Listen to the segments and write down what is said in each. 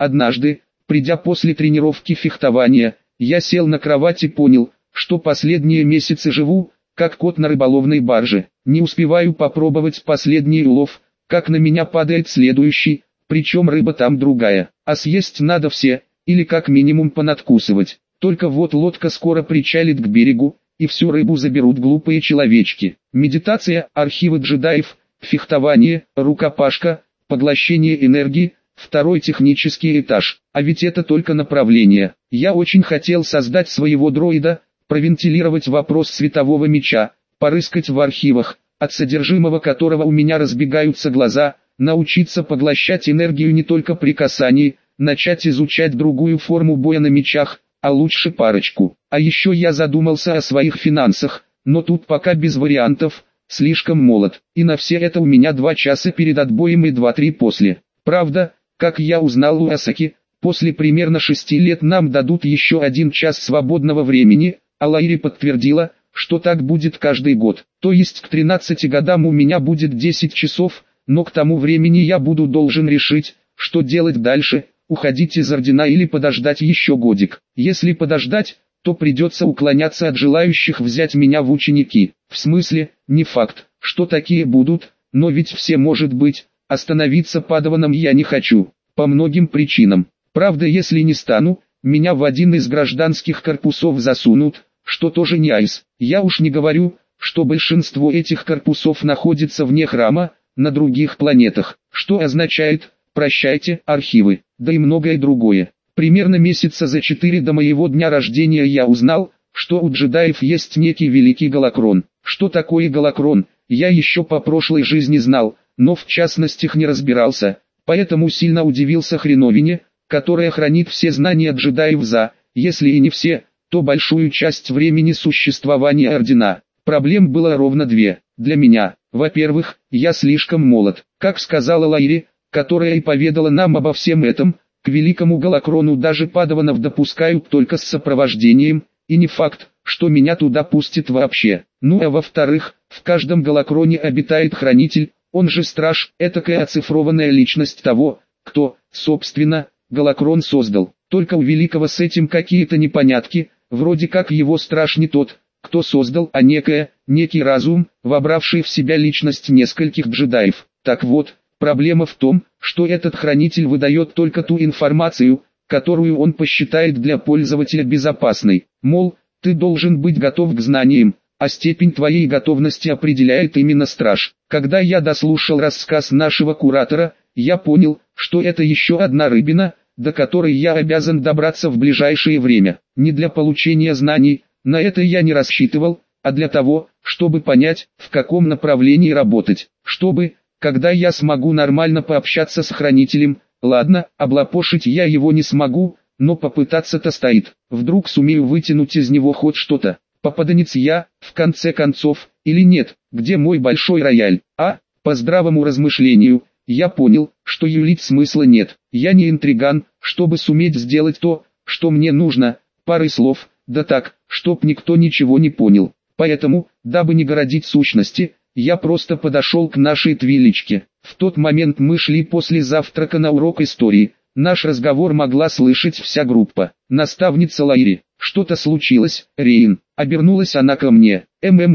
Однажды, придя после тренировки фехтования, я сел на кровать и понял, что последние месяцы живу, как кот на рыболовной барже. Не успеваю попробовать последний улов, как на меня падает следующий, причем рыба там другая. А съесть надо все, или как минимум понадкусывать. Только вот лодка скоро причалит к берегу, и всю рыбу заберут глупые человечки. Медитация, архивы джедаев, фехтование, рукопашка, поглощение энергии, второй технический этаж. А ведь это только направление. Я очень хотел создать своего дроида, провентилировать вопрос светового меча, порыскать в архивах, от содержимого которого у меня разбегаются глаза, научиться поглощать энергию не только при касании, начать изучать другую форму боя на мечах, а лучше парочку. А еще я задумался о своих финансах, но тут пока без вариантов, слишком молод. И на все это у меня 2 часа перед отбоем и 2-3 после. Правда, как я узнал у Асаки, после примерно 6 лет нам дадут еще 1 час свободного времени, а Лайри подтвердила, что так будет каждый год. То есть к 13 годам у меня будет 10 часов, но к тому времени я буду должен решить, что делать дальше, уходить из ордена или подождать еще годик. Если подождать, то придется уклоняться от желающих взять меня в ученики. В смысле, не факт, что такие будут, но ведь все может быть, остановиться падаваном я не хочу, по многим причинам. Правда, если не стану, меня в один из гражданских корпусов засунут, что тоже не айс. Я уж не говорю, что большинство этих корпусов находится вне храма, на других планетах, что означает «прощайте, архивы», да и многое другое. Примерно месяца за 4 до моего дня рождения я узнал, что у джедаев есть некий великий голокрон. Что такое голокрон, я еще по прошлой жизни знал, но в частностях не разбирался, поэтому сильно удивился хреновине, которая хранит все знания джедаев за, если и не все, то большую часть времени существования ордена. Проблем было ровно 2. Для меня, во-первых, я слишком молод, как сказала Лайри, которая и поведала нам обо всем этом, к великому голокрону даже падаванов допускают только с сопровождением, и не факт, что меня туда пустят вообще. Ну а во-вторых, в каждом голокроне обитает хранитель, он же страж, этакая оцифрованная личность того, кто, собственно, голокрон создал. Только у великого с этим какие-то непонятки, вроде как его страж не тот, кто создал, а некий разум, вобравший в себя личность нескольких джедаев. Так вот, проблема в том, что этот хранитель выдает только ту информацию, которую он посчитает для пользователя безопасной. Мол, ты должен быть готов к знаниям, а степень твоей готовности определяет именно страж. Когда я дослушал рассказ нашего куратора, я понял, что это еще одна рыбина, до которой я обязан добраться в ближайшее время. Не для получения знаний, на это я не рассчитывал, а для того, чтобы понять, в каком направлении работать. Чтобы, когда я смогу нормально пообщаться с хранителем, ладно, облапошить я его не смогу, но попытаться-то стоит. Вдруг сумею вытянуть из него хоть что-то. Попаданец я, в конце концов, или нет, где мой большой рояль? А, по здравому размышлению, я понял, что юлить смысла нет. Я не интриган, чтобы суметь сделать то, что мне нужно, парой слов, да так, чтоб никто ничего не понял. Поэтому, дабы не городить сущности, я просто подошел к нашей твилечке. В тот момент мы шли после завтрака на урок истории. Наш разговор могла слышать вся группа. Наставница Лайри. Что-то случилось, Рейн. Обернулась она ко мне.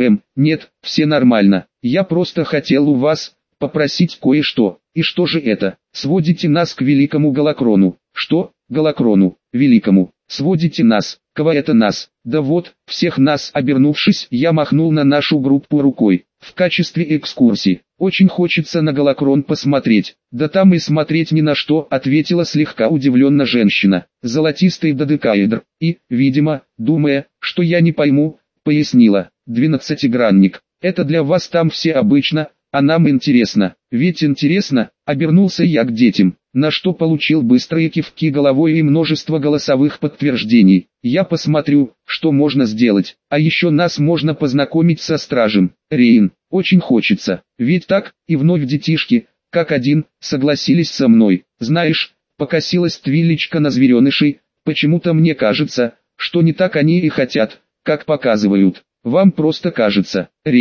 Нет, все нормально. Я просто хотел у вас попросить кое-что. И что же это? Сводите нас к великому голокрону. Что? Голокрону, великому. Сводите нас. Кого это нас? Да вот, всех нас. Обернувшись, я махнул на нашу группу рукой. В качестве экскурсии. Очень хочется на голокрон посмотреть. Да там и смотреть ни на что, ответила слегка удивленно женщина. Золотистый додекаэдр. И, видимо, думая, что я не пойму, пояснила. 12-гранник. Это для вас там все обычно, а нам интересно. Ведь интересно, обернулся я к детям, на что получил быстрые кивки головой и множество голосовых подтверждений. Я посмотрю, что можно сделать. А еще нас можно познакомить со стражем. Рейн, очень хочется. Ведь так, и вновь детишки, как один, согласились со мной. Знаешь, покосилась твилечка на зверенышей, почему-то мне кажется, что не так они и хотят, как показывают. Вам просто кажется. Рейн,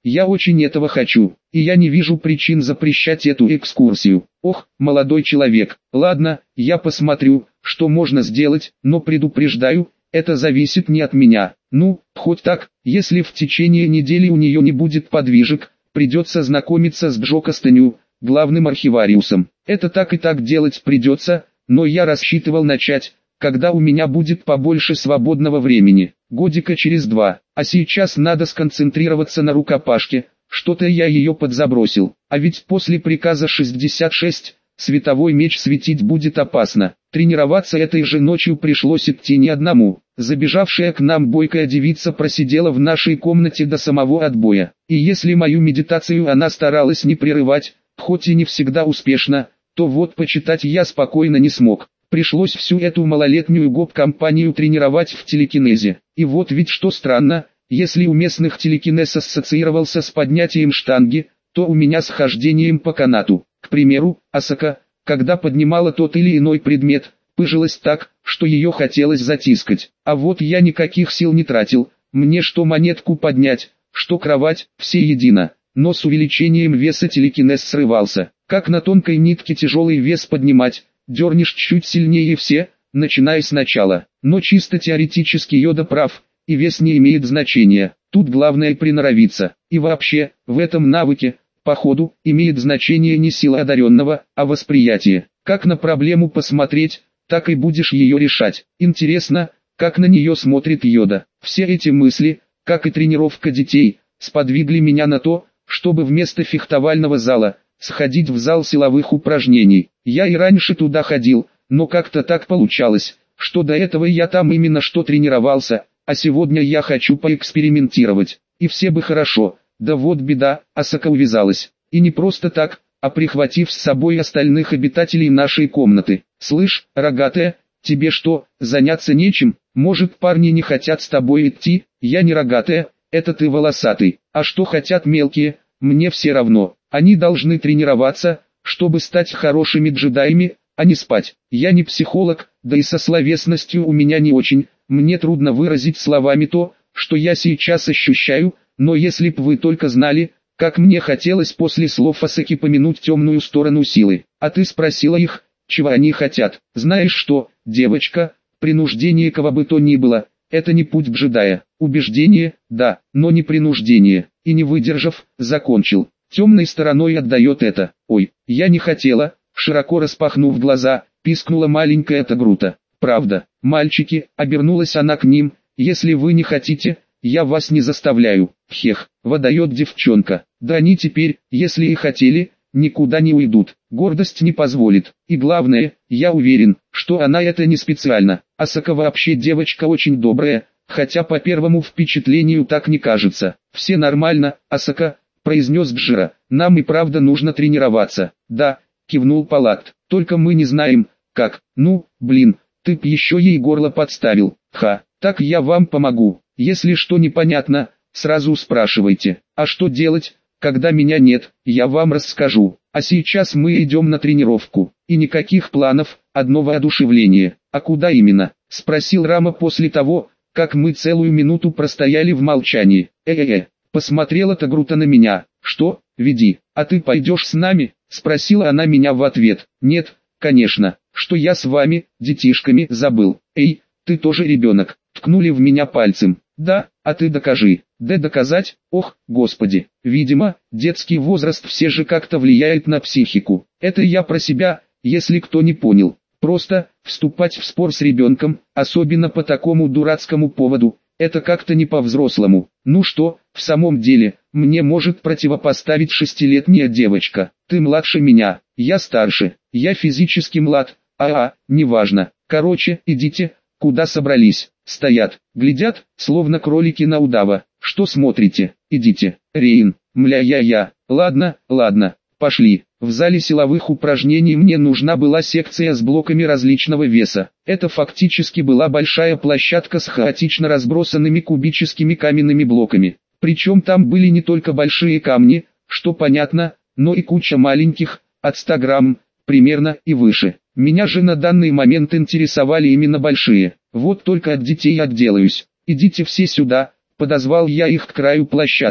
Я очень этого хочу, и я не вижу причин запрещать эту экскурсию. Ох, молодой человек, ладно, я посмотрю, что можно сделать, но предупреждаю, это зависит не от меня. Ну, хоть так, если в течение недели у нее не будет подвижек, придется знакомиться с Джо Кастанью, главным архивариусом. Это так и так делать придется, но я рассчитывал начать, когда у меня будет побольше свободного времени, годика через 2, а сейчас надо сконцентрироваться на рукопашке, что-то я ее подзабросил, а ведь после приказа 66, световой меч светить будет опасно. Тренироваться этой же ночью пришлось идти не одному. Забежавшая к нам бойкая девица просидела в нашей комнате до самого отбоя, и если мою медитацию она старалась не прерывать, хоть и не всегда успешно, то вот почитать я спокойно не смог. Пришлось всю эту малолетнюю гоп-компанию тренировать в телекинезе. И вот ведь что странно, если у местных телекинез ассоциировался с поднятием штанги, то у меня с хождением по канату. К примеру, Асака, когда поднимала тот или иной предмет, пыжилась так, что ее хотелось затискать. А вот я никаких сил не тратил, мне что монетку поднять, что кровать, все едино. Но с увеличением веса телекинез срывался. Как на тонкой нитке тяжелый вес поднимать, дернешь чуть сильнее и все, начиная сначала. Но чисто теоретически Йода прав, и вес не имеет значения. Тут главное приноровиться. И вообще, в этом навыке, походу, имеет значение не сила одаренного, а восприятие. Как на проблему посмотреть, так и будешь ее решать. Интересно, как на нее смотрит Йода. Все эти мысли, как и тренировка детей, сподвигли меня на то, чтобы вместо фехтовального зала, сходить в зал силовых упражнений. Я и раньше туда ходил, но как-то так получалось, что до этого я там именно что тренировался, а сегодня я хочу поэкспериментировать. И все бы хорошо, да вот беда, Асака увязалась. И не просто так, а прихватив с собой остальных обитателей нашей комнаты. «Слышь, рогатая, тебе что, заняться нечем? Может, парни не хотят с тобой идти?» «Я не рогатая, это ты волосатый. А что хотят мелкие, мне все равно. Они должны тренироваться, чтобы стать хорошими джедаями, а не спать. Я не психолог, да и со словесностью у меня не очень. Мне трудно выразить словами то, что я сейчас ощущаю, но если б вы только знали, как мне хотелось после слов Асаки помянуть темную сторону силы. А ты спросила их, чего они хотят. Знаешь что, девочка, принуждение кого бы то ни было, это не путь джедая. Убеждение, да, но не принуждение. И не выдержав, закончил. Темной стороной отдает это. Ой, я не хотела, широко распахнув глаза, пискнула маленькая Тагрута. Правда, мальчики, обернулась она к ним, если вы не хотите, я вас не заставляю. Хех, выдает девчонка. Да они теперь, если и хотели, никуда не уйдут. Гордость не позволит. И главное, я уверен, что она это не специально. Асака вообще девочка очень добрая, хотя по первому впечатлению так не кажется. Все нормально, Асака, произнес Джира. Нам и правда нужно тренироваться. Да, кивнул Палакт. Только мы не знаем, как. Ну, блин, ты б еще ей горло подставил. Ха, так я вам помогу. Если что непонятно, сразу спрашивайте. А что делать, когда меня нет, я вам расскажу. А сейчас мы идем на тренировку. И никаких планов, одно воодушевление. А куда именно? Спросил Рама после того, как мы целую минуту простояли в молчании. Посмотрела Тагрута на меня. Что, веди, а ты пойдешь с нами? Спросила она меня в ответ. Нет, конечно, что я с вами, детишками, забыл. Эй, ты тоже ребенок. Ткнули в меня пальцем. Да, а ты докажи. Да доказать? Ох, господи. Видимо, детский возраст все же как-то влияет на психику. Это я про себя, если кто не понял. Просто, вступать в спор с ребенком, особенно по такому дурацкому поводу, это как-то не по-взрослому. Ну что, в самом деле, мне может противопоставить 6-летняя девочка. Ты младше меня, я старше, я физически млад, неважно. Короче, идите, куда собрались. Стоят, глядят, словно кролики на удава. Что смотрите? Идите. Рейн, мля-я-я. Ладно, пошли. В зале силовых упражнений мне нужна была секция с блоками различного веса. Это фактически была большая площадка с хаотично разбросанными кубическими каменными блоками. Причем там были не только большие камни, что понятно, но и куча маленьких, от 100 грамм, примерно, и выше. Меня же на данный момент интересовали именно большие. Вот только от детей отделаюсь. Идите все сюда, подозвал я их к краю площадки.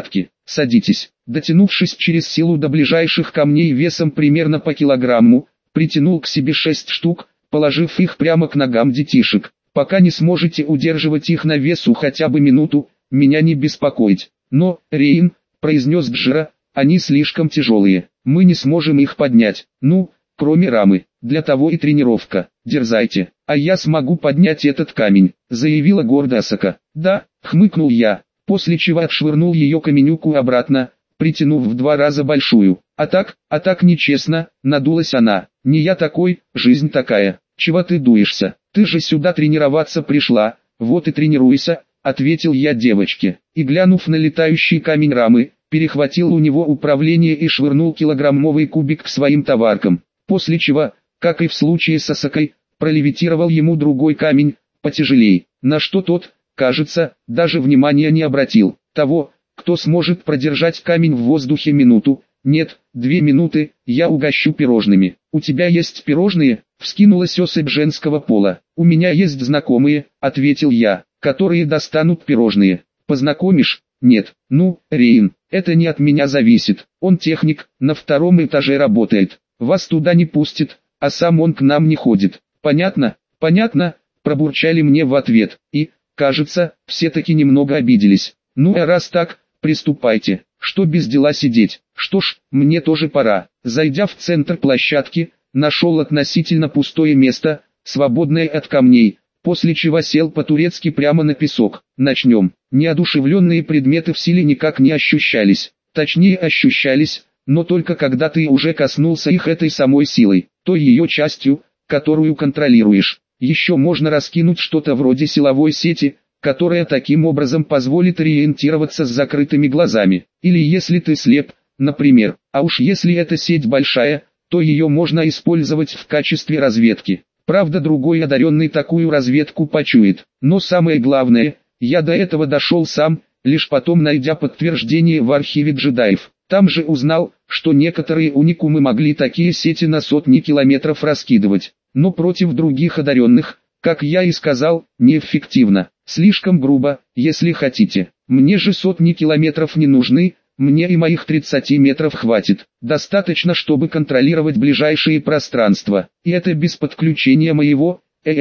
садитесь. Дотянувшись через силу до ближайших камней весом примерно по килограмму, притянул к себе 6 штук, положив их прямо к ногам детишек. Пока не сможете удерживать их на весу хотя бы минуту, меня не беспокоить. Но, Рейн, произнес Джира, они слишком тяжелые, мы не сможем их поднять. Ну, кроме рамы, для того и тренировка. Дерзайте, а я смогу поднять этот камень, заявила гордо Асака. Да, хмыкнул я, после чего отшвырнул ее каменюку обратно, притянув в 2 раза большую. А так нечестно, надулась она. Не я такой, жизнь такая. Чего ты дуешься? Ты же сюда тренироваться пришла, вот и тренируйся, ответил я девочке. И глянув на летающий камень рамы, перехватил у него управление и швырнул килограммовый кубик к своим товаркам. После чего, как и в случае с Асакой, пролевитировал ему другой камень, потяжелей, на что тот, кажется, даже внимания не обратил. Того, кто сможет продержать камень в воздухе минуту, нет, 2 минуты, я угощу пирожными. У тебя есть пирожные? Вскинулась особь женского пола. У меня есть знакомые, ответил я, которые достанут пирожные. Познакомишь? Нет. Ну, Рейн, это не от меня зависит. Он техник, на 2-м этаже работает. Вас туда не пустит, а сам он к нам не ходит. Понятно? Понятно, пробурчали мне в ответ. И, кажется, все-таки немного обиделись. Ну а раз так, приступайте. Что без дела сидеть? Что ж, мне тоже пора. Зайдя в центр площадки, нашел относительно пустое место, свободное от камней, после чего сел по-турецки прямо на песок. Начнем. Неодушевленные предметы в силе никак не ощущались. Точнее ощущались, но только когда ты уже коснулся их этой самой силой, той ее частью, которую контролируешь. Еще можно раскинуть что-то вроде силовой сети, которая таким образом позволит ориентироваться с закрытыми глазами. Или если ты слеп, например, а уж если эта сеть большая, то ее можно использовать в качестве разведки. Правда, другой одаренный такую разведку почует. Но самое главное, я до этого дошел сам, лишь потом найдя подтверждение в архиве джедаев. Там же узнал, что некоторые уникумы могли такие сети на сотни километров раскидывать. Но против других одаренных, как я и сказал, неэффективно. Слишком грубо, если хотите. Мне же сотни километров не нужны, мне и моих 30 метров хватит. Достаточно, чтобы контролировать ближайшие пространства. И это без подключения моего,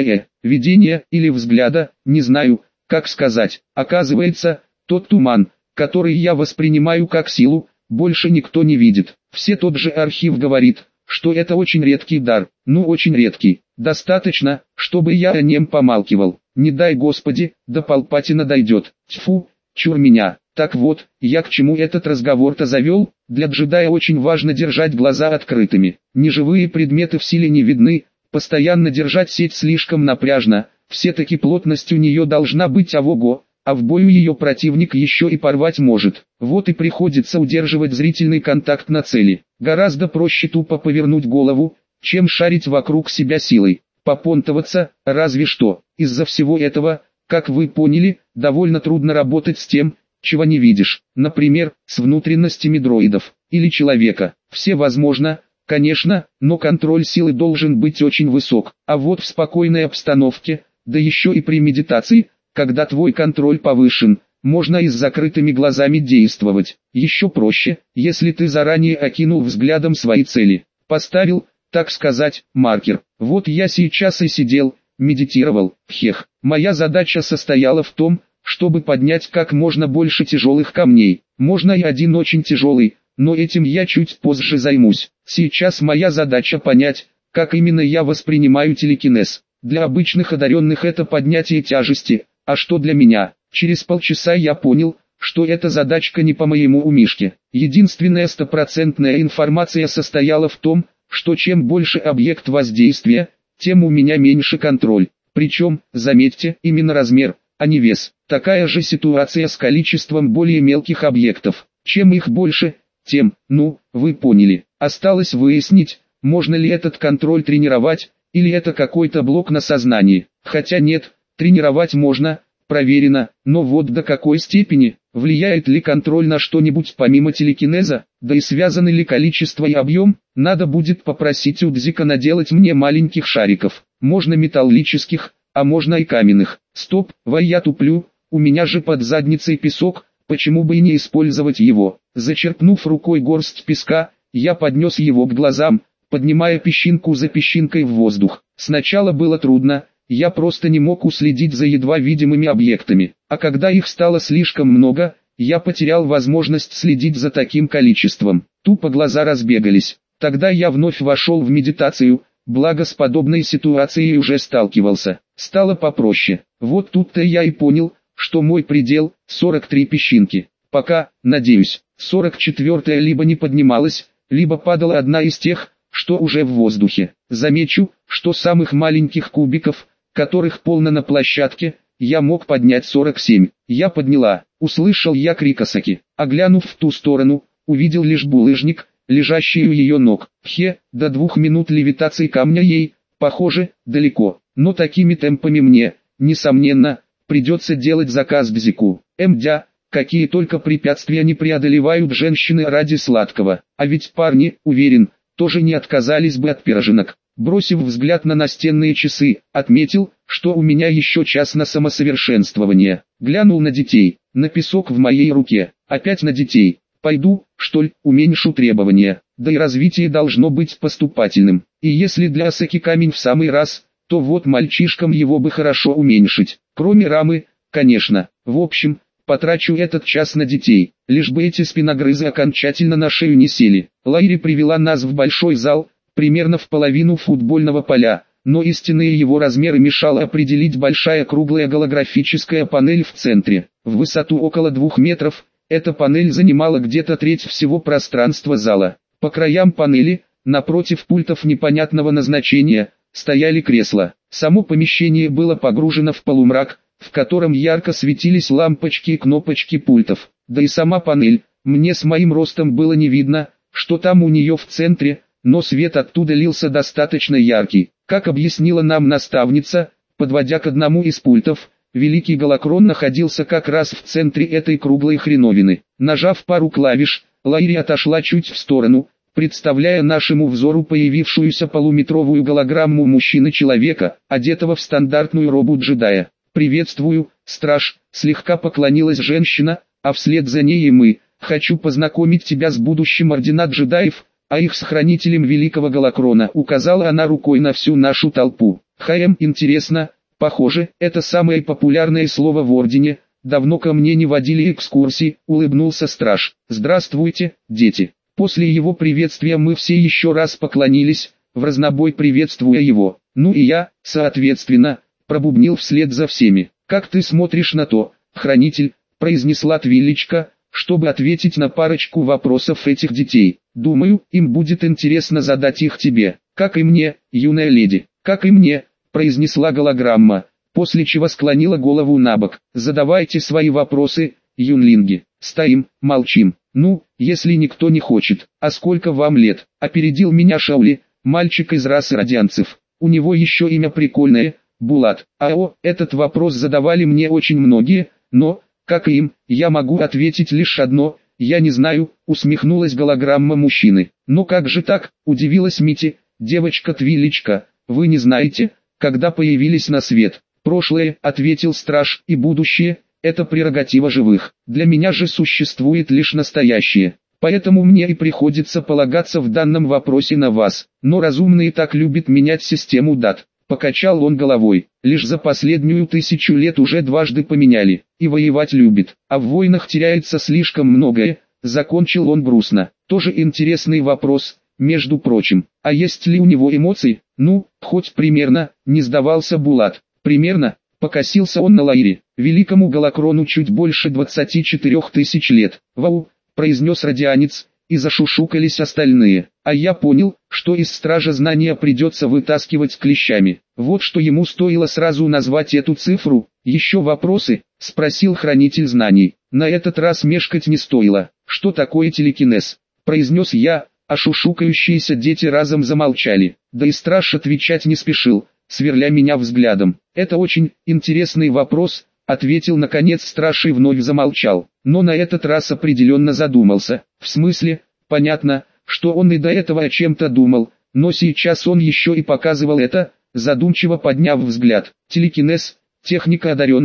видения или взгляда, не знаю, как сказать. Оказывается, тот туман, который я воспринимаю как силу, больше никто не видит. Все тот же архив говорит, что это очень редкий дар. Ну очень редкий. Достаточно, чтобы я о нем помалкивал. Не дай Господи, до Палпатина дойдет. Тьфу, чур меня. Так вот, я к чему этот разговор-то завел? Для джедая очень важно держать глаза открытыми. Неживые предметы в силе не видны, постоянно держать сеть слишком напряжно, все-таки плотность у нее должна быть ого-го, а в бою ее противник еще и порвать может. Вот и приходится удерживать зрительный контакт на цели. Гораздо проще тупо повернуть голову, чем шарить вокруг себя силой. Попонтоваться, разве что. Из-за всего этого, как вы поняли, довольно трудно работать с тем, чего не видишь. Например, с внутренностями дроидов, или человека. Все возможно, конечно, но контроль силы должен быть очень высок. А вот в спокойной обстановке, да еще и при медитации, когда твой контроль повышен, можно и с закрытыми глазами действовать. Еще проще, если ты заранее окинул взглядом свои цели. Поставил, так сказать, маркер. Вот я сейчас и сидел, медитировал. Хех. Моя задача состояла в том, чтобы поднять как можно больше тяжелых камней. Можно и один очень тяжелый, но этим я чуть позже займусь. Сейчас моя задача понять, как именно я воспринимаю телекинез. Для обычных одаренных это поднятие тяжести, а что для меня? Через полчаса я понял, что эта задачка не по моему умишке. Единственная стопроцентная информация состояла в том, что чем больше объект воздействия, тем у меня меньше контроль. Причем, заметьте, именно размер, а не вес. Такая же ситуация с количеством более мелких объектов. Чем их больше, тем, ну, вы поняли. Осталось выяснить, можно ли этот контроль тренировать, или это какой-то блок на сознании. Хотя нет, тренировать можно, проверено, но вот до какой степени, влияет ли контроль на что-нибудь помимо телекинеза, да и связаны ли количество и объем, надо будет попросить у Дзика наделать мне маленьких шариков. Можно металлических, а можно и каменных. Стоп, я туплю, у меня же под задницей песок, почему бы и не использовать его? Зачерпнув рукой горсть песка, я поднес его к глазам, поднимая песчинку за песчинкой в воздух. Сначала было трудно, я просто не мог уследить за едва видимыми объектами, а когда их стало слишком много, я потерял возможность следить за таким количеством. Тупо глаза разбегались. Тогда я вновь вошел в медитацию, благо с подобной ситуацией уже сталкивался. Стало попроще. Вот тут-то я и понял, что мой предел – 43 песчинки. Пока, надеюсь, 44-я либо не поднималась, либо падала одна из тех, что уже в воздухе. Замечу, что самых маленьких кубиков, которых полно на площадке, я мог поднять 47. Я подняла, услышал я крик Асаки. Оглянув в ту сторону, увидел лишь булыжник, лежащий у ее ног. До 2 минут левитации камня ей, похоже, далеко. Но такими темпами мне, несомненно, придется делать заказ Бзику. Мдя, какие только препятствия не преодолевают женщины ради сладкого. А ведь парни, уверен, тоже не отказались бы от пироженок. Бросив взгляд на настенные часы, отметил, что у меня еще час на самосовершенствование. Глянул на детей, на песок в моей руке, опять на детей. Пойду, что ли, уменьшу требования, да и развитие должно быть поступательным. И если для Асаки камень в самый раз, то вот мальчишкам его бы хорошо уменьшить. Кроме рамы, конечно. В общем, потрачу этот час на детей, лишь бы эти спиногрызы окончательно на шею не сели. Лайри привела нас в большой зал, примерно в половину футбольного поля, но истинные его размеры мешало определить большая круглая голографическая панель в центре. В высоту около 2 метров, эта панель занимала где-то треть всего пространства зала. По краям панели, напротив пультов непонятного назначения, стояли кресла. Само помещение было погружено в полумрак, в котором ярко светились лампочки и кнопочки пультов. Да и сама панель, мне с моим ростом было не видно, что там у нее в центре, но свет оттуда лился достаточно яркий. Как объяснила нам наставница, подводя к одному из пультов, великий голокрон находился как раз в центре этой круглой хреновины. Нажав пару клавиш, Лайри отошла чуть в сторону, представляя нашему взору появившуюся полуметровую голограмму мужчины-человека, одетого в стандартную робу джедая. «Приветствую, страж», — слегка поклонилась женщина, а вслед за ней и мы. «Хочу познакомить тебя с будущим ордена джедаев, а их с хранителем великого голокрона», — указала она рукой на всю нашу толпу. Интересно, похоже, это самое популярное слово в ордене, давно ко мне не водили экскурсий», — улыбнулся страж. «Здравствуйте, дети». После его приветствия мы все еще раз поклонились, в разнобой приветствуя его. Ну и я, соответственно, пробубнил вслед за всеми. «Как ты смотришь на то, хранитель?» — произнесла Твилечка, чтобы ответить на парочку вопросов этих детей. «Думаю, им будет интересно задать их тебе, как и мне, юная леди». «Как и мне», — произнесла голограмма, после чего склонила голову набок. «Задавайте свои вопросы, юнлинги». «Стоим, молчим. Ну, если никто не хочет. А сколько вам лет?» — опередил меня Шаули, мальчик из расы радианцев. У него еще имя прикольное — Булат. Этот вопрос задавали мне очень многие, но, как и им, я могу ответить лишь одно: я не знаю, усмехнулась голограмма мужчины. Но как же так, удивилась Мити, девочка Твилечка, вы не знаете, когда появились на свет? Прошлое, ответил страж, и будущее — это прерогатива живых. Для меня же существует лишь настоящее. Поэтому мне и приходится полагаться в данном вопросе на вас. Но разумные так любят менять систему дат. Покачал он головой. Лишь за последнюю 1000 лет уже дважды поменяли. И воевать любит. А в войнах теряется слишком многое. Закончил он грустно. Тоже интересный вопрос, между прочим. А есть ли у него эмоции? Ну, хоть примерно, не сдавался Булат. Примерно, покосился он на Лайри. Великому голокрону чуть больше 24 тысяч лет. Вау, произнес радианец, и зашушукались остальные. А я понял, что из стража знания придется вытаскивать клещами. Вот что ему стоило сразу назвать эту цифру. Еще вопросы? Спросил хранитель знаний. На этот раз мешкать не стоило. Что такое телекинез? Произнес я, а шушукающиеся дети разом замолчали. Да и страж отвечать не спешил, сверля меня взглядом. «Это очень интересный вопрос», — ответил наконец страж и вновь замолчал. Но на этот раз определенно задумался. В смысле, понятно, что он и до этого о чем-то думал, но сейчас он еще и показывал это, задумчиво подняв взгляд. «Телекинез, техника одаренных»,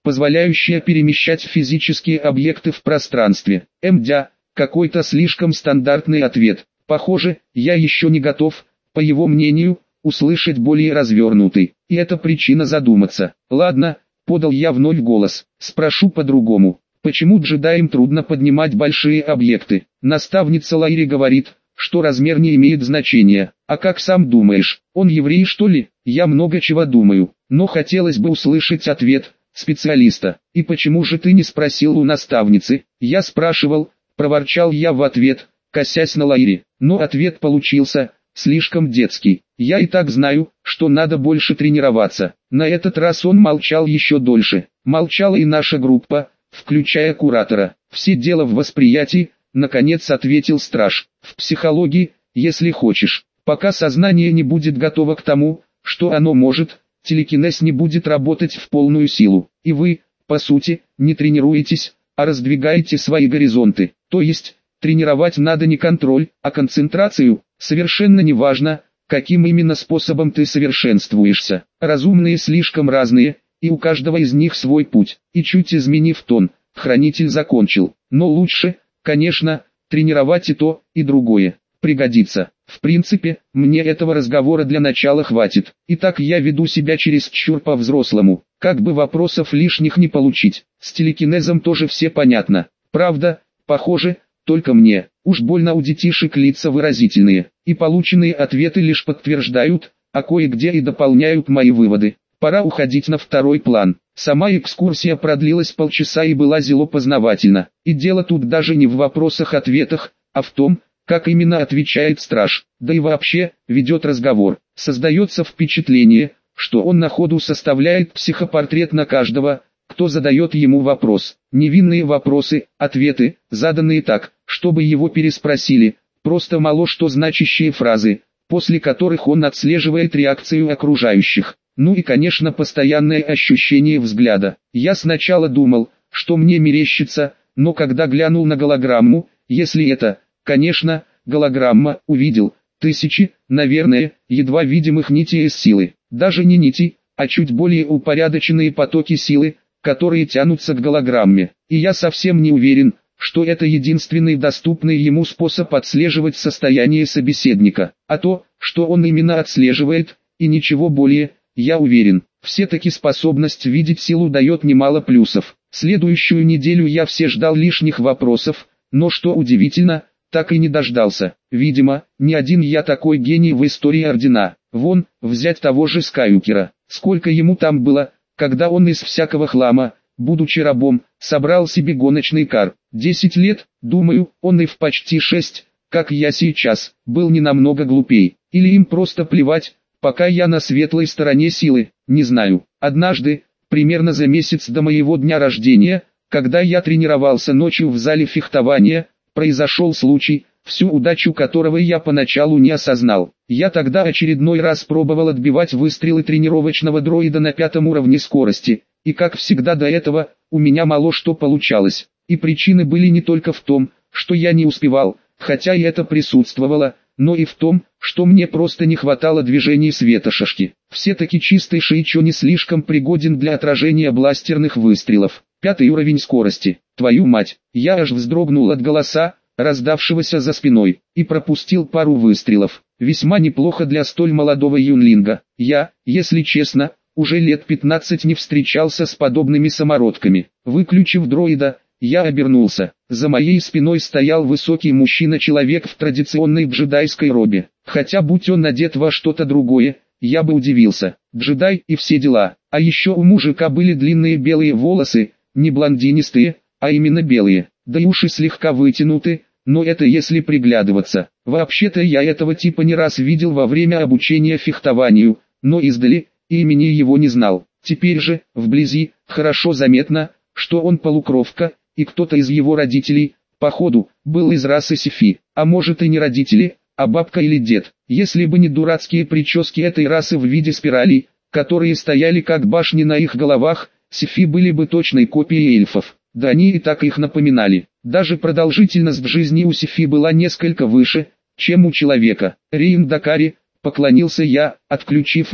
позволяющая перемещать физические объекты в пространстве. МДЯ, какой-то слишком стандартный ответ. Похоже, я еще не готов, по его мнению, услышать более развернутый. И это причина задуматься. Ладно, подал я вновь голос. Спрошу по-другому. Почему джедаям трудно поднимать большие объекты? Наставница Лайри говорит, что размер не имеет значения. А как сам думаешь, он еврей что ли? Я много чего думаю, но хотелось бы услышать ответ специалиста. И почему же ты не спросил у наставницы? Я спрашивал, проворчал я в ответ, косясь на Лайри. Но ответ получился слишком детский. Я и так знаю, что надо больше тренироваться. На этот раз он молчал еще дольше. Молчала и наша группа, включая куратора. Все дело в восприятии, наконец ответил страж. В психологии, если хочешь. Пока сознание не будет готово к тому, что оно может, телекинез не будет работать в полную силу. И вы, по сути, не тренируетесь, а раздвигаете свои горизонты. То есть, тренировать надо не контроль, а концентрацию. Совершенно не важно, каким именно способом ты совершенствуешься. Разумные слишком разные, и у каждого из них свой путь. И чуть изменив тон, хранитель закончил. Но лучше, конечно, тренировать и то, и другое. Пригодится. В принципе, мне этого разговора для начала хватит. Итак, я веду себя чересчур по-взрослому. Как бы вопросов лишних не получить. С телекинезом тоже все понятно. Правда, похоже, только мне. Уж больно у детишек лица выразительные. И полученные ответы лишь подтверждают, а кое-где и дополняют мои выводы. Пора уходить на второй план. Сама экскурсия продлилась полчаса и была зело познавательна. И дело тут даже не в вопросах-ответах, а в том, как именно отвечает страж, да и вообще, ведет разговор. Создается впечатление, что он на ходу составляет психопортрет на каждого, кто задает ему вопрос. Невинные вопросы, ответы, заданные так, чтобы его переспросили, просто мало что значащие фразы, после которых он отслеживает реакцию окружающих. Ну и конечно постоянное ощущение взгляда. Я сначала думал, что мне мерещится, но когда глянул на голограмму, если это, конечно, голограмма, увидел тысячи, наверное, едва видимых нитей из силы. Даже не нити, а чуть более упорядоченные потоки силы, которые тянутся к голограмме. И я совсем не уверен, что это единственный доступный ему способ отслеживать состояние собеседника. А то, что он именно отслеживает, и ничего более, я уверен. Все-таки способность видеть силу дает немало плюсов. Следующую неделю я все ждал лишних вопросов, но что удивительно, так и не дождался. Видимо, не один я такой гений в истории Ордена. Вон, взять того же Скайуокера. Сколько ему там было, когда он из всякого хлама, будучи рабом, собрал себе гоночный кар. 10 лет, думаю, он и в почти 6, как я сейчас, был не намного глупей. Или им просто плевать, пока я на светлой стороне силы, не знаю. Однажды, примерно за месяц до моего дня рождения, когда я тренировался ночью в зале фехтования, произошел случай, всю удачу которого я поначалу не осознал. Я тогда очередной раз пробовал отбивать выстрелы тренировочного дроида на 5 уровне скорости, и как всегда до этого, у меня мало что получалось. И причины были не только в том, что я не успевал, хотя и это присутствовало, но и в том, что мне просто не хватало движений светошашки. Все-таки чистый шейчо не слишком пригоден для отражения бластерных выстрелов. 5 уровень скорости. Твою мать, я аж вздрогнул от голоса, раздавшегося за спиной, и пропустил пару выстрелов. Весьма неплохо для столь молодого юнлинга. Я, если честно, уже лет 15 не встречался с подобными самородками. Выключив дроида, я обернулся. За моей спиной стоял высокий мужчина-человек в традиционной джедайской робе. Хотя будь он одет во что-то другое, я бы удивился. Джедай и все дела. А еще у мужика были длинные белые волосы, не блондинистые, а именно белые. Да и уши слегка вытянуты, но это если приглядываться. Вообще-то я этого типа не раз видел во время обучения фехтованию, но издали, и имени его не знал. Теперь же, вблизи, хорошо заметно, что он полукровка, и кто-то из его родителей, походу, был из расы Сифи. А может и не родители, а бабка или дед. Если бы не дурацкие прически этой расы в виде спиралей, которые стояли как башни на их головах, Сифи были бы точной копией эльфов. Да они и так их напоминали. Даже продолжительность жизни у Сифи была несколько выше, чем у человека. Рейн Дакари, поклонился я, отключив меч.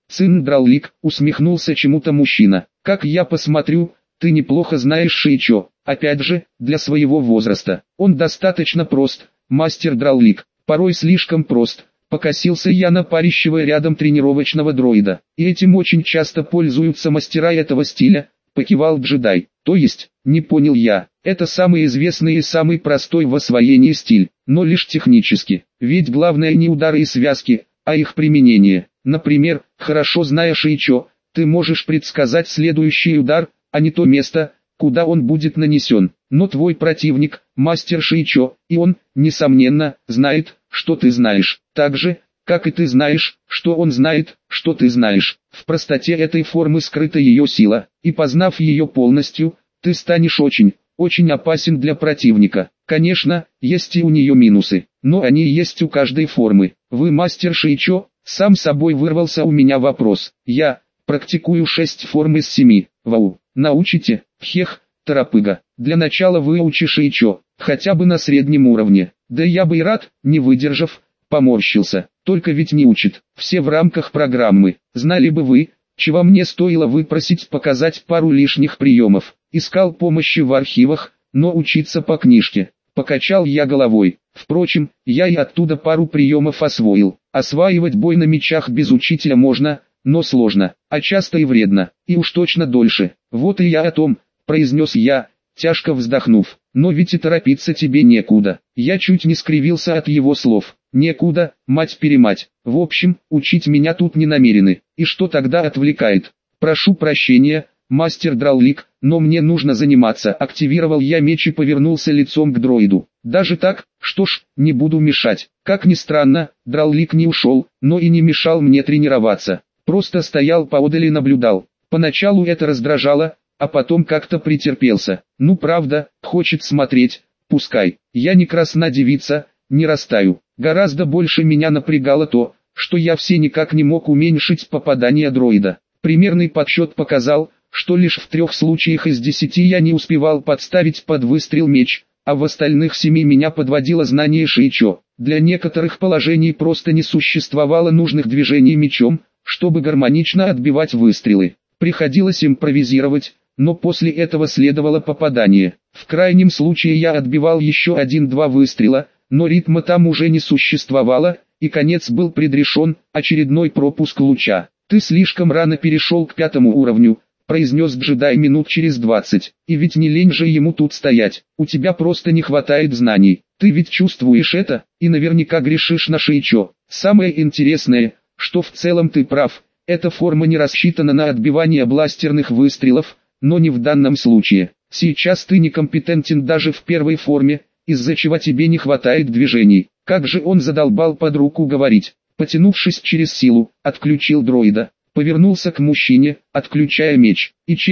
Цин Драллик, усмехнулся чему-то мужчина. Как я посмотрю, ты неплохо знаешь Шиичо. Опять же, для своего возраста. Он достаточно прост, мастер Драллик. Порой слишком прост. Покосился я на парящего рядом тренировочного дроида. И этим очень часто пользуются мастера этого стиля, покивал джедай. То есть, не понял я, это самый известный и самый простой в освоении стиль, но лишь технически. Ведь главное не удары и связки, а их применение. Например, хорошо зная Шиичо, ты можешь предсказать следующий удар, а не то место, куда он будет нанесен. Но твой противник, мастер Шиичо, и он, несомненно, знает, что ты знаешь. Так же, как и ты знаешь, что он знает, что ты знаешь. В простоте этой формы скрыта ее сила, и познав ее полностью, ты станешь очень, очень опасен для противника. Конечно, есть и у нее минусы, но они есть у каждой формы. Вы мастер Шиичо? Сам собой вырвался у меня вопрос. Я практикую 6 форм из 7. Вау, научите? Хех, торопыга. Для начала выучи Шиичо, хотя бы на среднем уровне. Да я бы и рад, не выдержав, поморщился. Только ведь не учит. Все в рамках программы. Знали бы вы, чего мне стоило выпросить показать пару лишних приемов. Искал помощи в архивах, но учиться по книжке. Покачал я головой. Впрочем, я и оттуда пару приемов освоил. Осваивать бой на мечах без учителя можно, но сложно, а часто и вредно, и уж точно дольше. Вот и я о том, произнес я, тяжко вздохнув. Но ведь и торопиться тебе некуда. Я чуть не скривился от его слов. Некуда, мать-перемать. В общем, учить меня тут не намерены. И что тогда отвлекает? Прошу прощения, мастер Драллик, но мне нужно заниматься. Активировал я меч и повернулся лицом к дроиду. Даже так? Что ж, не буду мешать. Как ни странно, Драллик не ушел, но и не мешал мне тренироваться. Просто стоял поодаль и наблюдал. Поначалу это раздражало, а потом как-то претерпелся. Ну правда, хочет смотреть, пускай. Я не красна девица, не растаю. Гораздо больше меня напрягало то, что я все никак не мог уменьшить попадание дроида. Примерный подсчет показал, что лишь в 3 случаях из 10 я не успевал подставить под выстрел меч, а в остальных 7 меня подводило знание Шиичо. Для некоторых положений просто не существовало нужных движений мечом, чтобы гармонично отбивать выстрелы. Приходилось импровизировать, но после этого следовало попадание. В крайнем случае я отбивал еще 1-2 выстрела, но ритма там уже не существовало, и конец был предрешен, очередной пропуск луча. «Ты слишком рано перешел к 5 уровню», — произнес джедай минут через 20. «И ведь не лень же ему тут стоять, у тебя просто не хватает знаний. Ты ведь чувствуешь это, и наверняка грешишь на Шиичо. Самое интересное, что в целом ты прав, эта форма не рассчитана на отбивание бластерных выстрелов, но не в данном случае. Сейчас ты некомпетентен даже в первой форме, из-за чего тебе не хватает движений». Как же он задолбал под руку говорить. Потянувшись через силу, отключил дроида, повернулся к мужчине, отключая меч.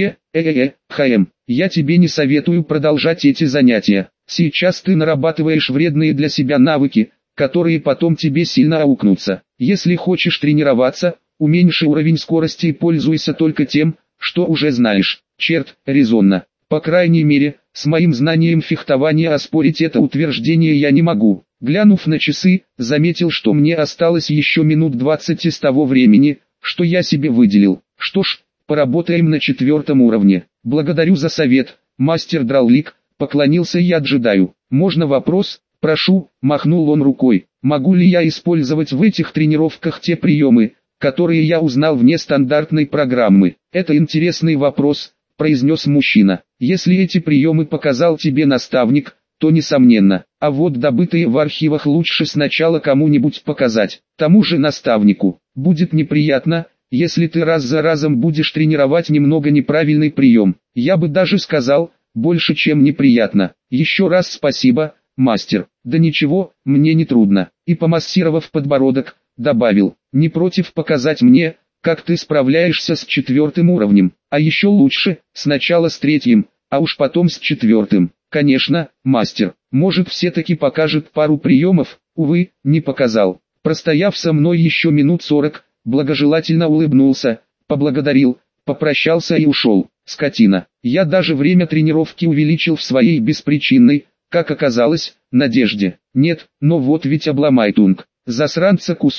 ХМ, я тебе не советую продолжать эти занятия. Сейчас ты нарабатываешь вредные для себя навыки, которые потом тебе сильно аукнутся. Если хочешь тренироваться, уменьши уровень скорости и пользуйся только тем, что уже знаешь. Черт, резонно. По крайней мере, с моим знанием фехтования оспорить это утверждение я не могу. Глянув на часы, заметил, что мне осталось еще минут 20 из того времени, что я себе выделил. Что ж, поработаем на 4 уровне. Благодарю за совет, мастер Драллик, поклонился я джедаю. Можно вопрос? Прошу, махнул он рукой. Могу ли я использовать в этих тренировках те приемы, которые я узнал вне стандартной программы? Это интересный вопрос, произнес мужчина. Если эти приемы показал тебе наставник, то несомненно, а вот добытые в архивах лучше сначала кому-нибудь показать, тому же наставнику. Будет неприятно, если ты раз за разом будешь тренировать немного неправильный прием. Я бы даже сказал, больше чем неприятно. Еще раз спасибо, мастер. Да ничего, мне не трудно. И помассировав подбородок, добавил, не против показать мне, как ты справляешься с 4 уровнем, а еще лучше, сначала с 3, а уж потом с 4. Конечно, мастер, может все-таки покажет пару приемов, увы, не показал. Простояв со мной еще минут 40, благожелательно улыбнулся, поблагодарил, попрощался и ушел. Скотина. Я даже время тренировки увеличил в своей беспричинной, как оказалось, надежде. Нет, но вот ведь обломайтунг. Засранца кусок.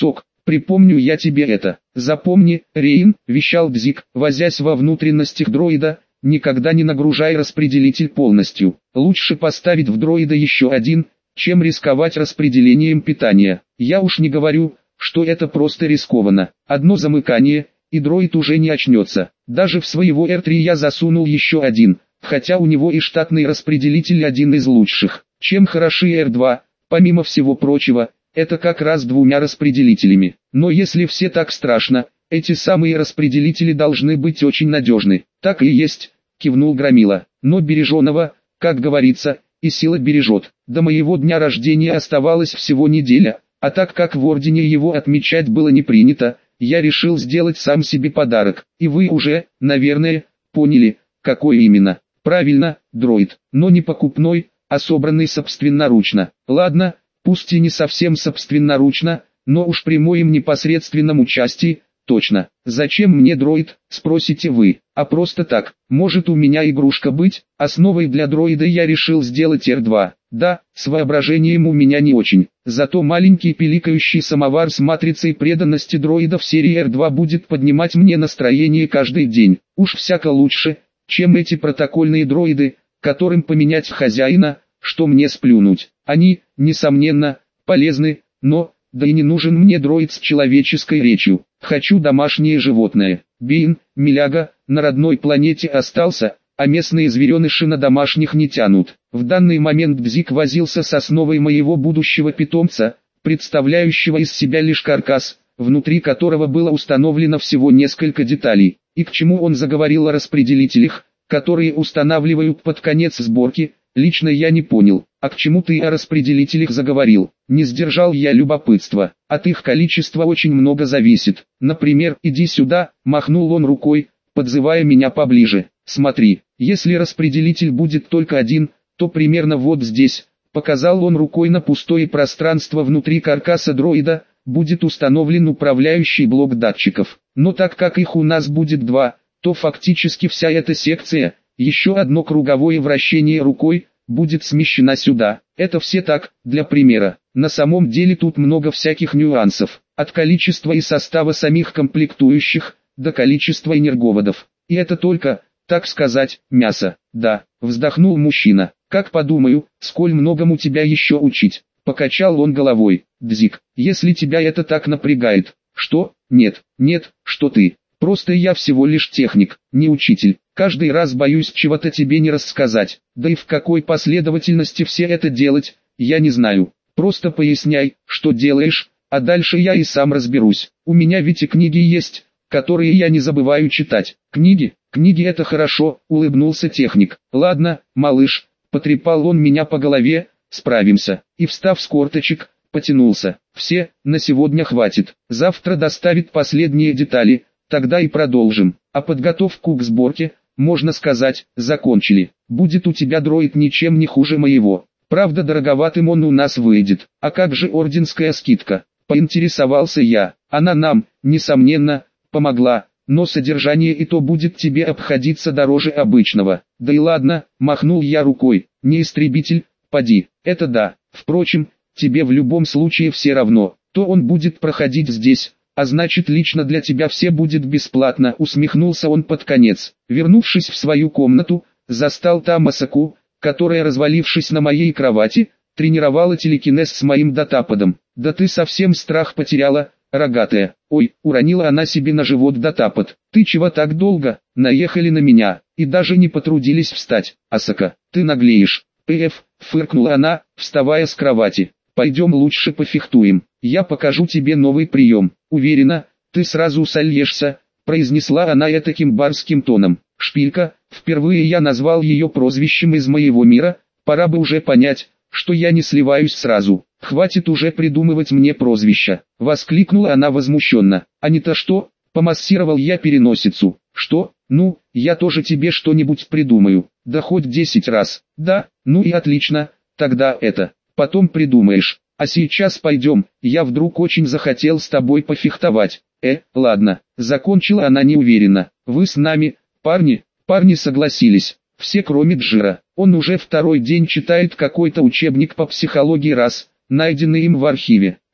Припомню я тебе это. Запомни, Рейн, вещал Бзик, возясь во внутренностях дроида, никогда не нагружай распределитель полностью. Лучше поставить в дроида еще один, чем рисковать распределением питания. Я уж не говорю, что это просто рискованно. Одно замыкание, и дроид уже не очнется. Даже в своего R3 я засунул еще один, хотя у него и штатный распределитель один из лучших. Чем хороши R2, помимо всего прочего, это как раз двумя распределителями. Но если все так страшно, эти самые распределители должны быть очень надежны. Так и есть, кивнул Громила. Но береженого, как говорится, и сила бережет. До моего дня рождения оставалась всего неделя, а так как в Ордене его отмечать было не принято, я решил сделать сам себе подарок. И вы уже, наверное, поняли, какой именно. Правильно, дроид, но не покупной, а собранный собственноручно. Ладно, пусть и не совсем собственноручно, но уж при моем непосредственном участии, точно. Зачем мне дроид, спросите вы, а просто так, может у меня игрушка быть? Основой для дроида я решил сделать R2. Да, с воображением у меня не очень, зато маленький пиликающий самовар с матрицей преданности дроидов серии R2 будет поднимать мне настроение каждый день. Уж всяко лучше, чем эти протокольные дроиды, которым поменять хозяина, что мне сплюнуть. Они, несомненно, полезны, но, да и не нужен мне дроид с человеческой речью. Хочу домашнее животное. Бин, миляга, на родной планете остался, а местные звереныши на домашних не тянут. В данный момент Бзик возился с основой моего будущего питомца, представляющего из себя лишь каркас, внутри которого было установлено всего несколько деталей. И к чему он заговорил о распределителях, которые устанавливают под конец сборки, лично я не понял. А к чему ты о распределителях заговорил? Не сдержал я любопытства. От их количества очень много зависит. Например, иди сюда, махнул он рукой, подзывая меня поближе. Смотри, если распределитель будет только один, то примерно вот здесь, показал он рукой на пустое пространство внутри каркаса дроида, будет установлен управляющий блок датчиков. Но так как их у нас будет два, то фактически вся эта секция, еще одно круговое вращение рукой, будет смещена сюда. Это все так, для примера. На самом деле тут много всяких нюансов, от количества и состава самих комплектующих, до количества энерговодов. И это только, так сказать, мясо. Да, вздохнул мужчина. Как подумаю, сколь многому тебя еще учить. Покачал он головой. Бзик, если тебя это так напрягает. Что? Нет, что ты. Просто я всего лишь техник, не учитель. Каждый раз боюсь чего-то тебе не рассказать. Да и в какой последовательности все это делать, я не знаю. Просто поясняй, что делаешь, а дальше я и сам разберусь. У меня ведь и книги есть, которые я не забываю читать. Книги это хорошо, улыбнулся техник. Ладно, малыш, потрепал он меня по голове, справимся. И встав с корточек, потянулся. Все, на сегодня хватит. Завтра доставит последние детали, тогда и продолжим. А подготовку к сборке, можно сказать, закончили. Будет у тебя дроид ничем не хуже моего. Правда, дороговатым он у нас выйдет. А как же орденская скидка? Поинтересовался я. Она нам, несомненно, помогла, но содержание и то будет тебе обходиться дороже обычного. Да и ладно, махнул я рукой. Не истребитель, поди. Это да. Впрочем, тебе в любом случае все равно. То он будет проходить здесь, а значит лично для тебя все будет бесплатно, усмехнулся он под конец. Вернувшись в свою комнату, застал там Асаку, которая, развалившись на моей кровати, тренировала телекинез с моим датаподом. Да ты совсем страх потеряла, рогатая. Ой, уронила она себе на живот датапод. Ты чего так долго? Наехали на меня, и даже не потрудились встать. Асака, ты наглеешь. Фыркнула она, вставая с кровати. Пойдем лучше пофехтуем. Я покажу тебе новый прием. Уверена, ты сразу сольешься, произнесла она этаким барским тоном. Шпилька, впервые я назвал ее прозвищем из моего мира, пора бы уже понять, что я не сливаюсь сразу. Хватит уже придумывать мне прозвища. Воскликнула она возмущенно. А не то что? Помассировал я переносицу. Что? Ну, я тоже тебе что-нибудь придумаю. Да хоть 10 раз. Да, ну и отлично. Тогда это. Потом придумаешь. А сейчас пойдем, я вдруг очень захотел с тобой пофехтовать. Ладно, закончила она неуверенно. Вы с нами, парни? Парни согласились. Все кроме Джира. Он уже второй день читает какой-то учебник по психологии найденный им в архиве.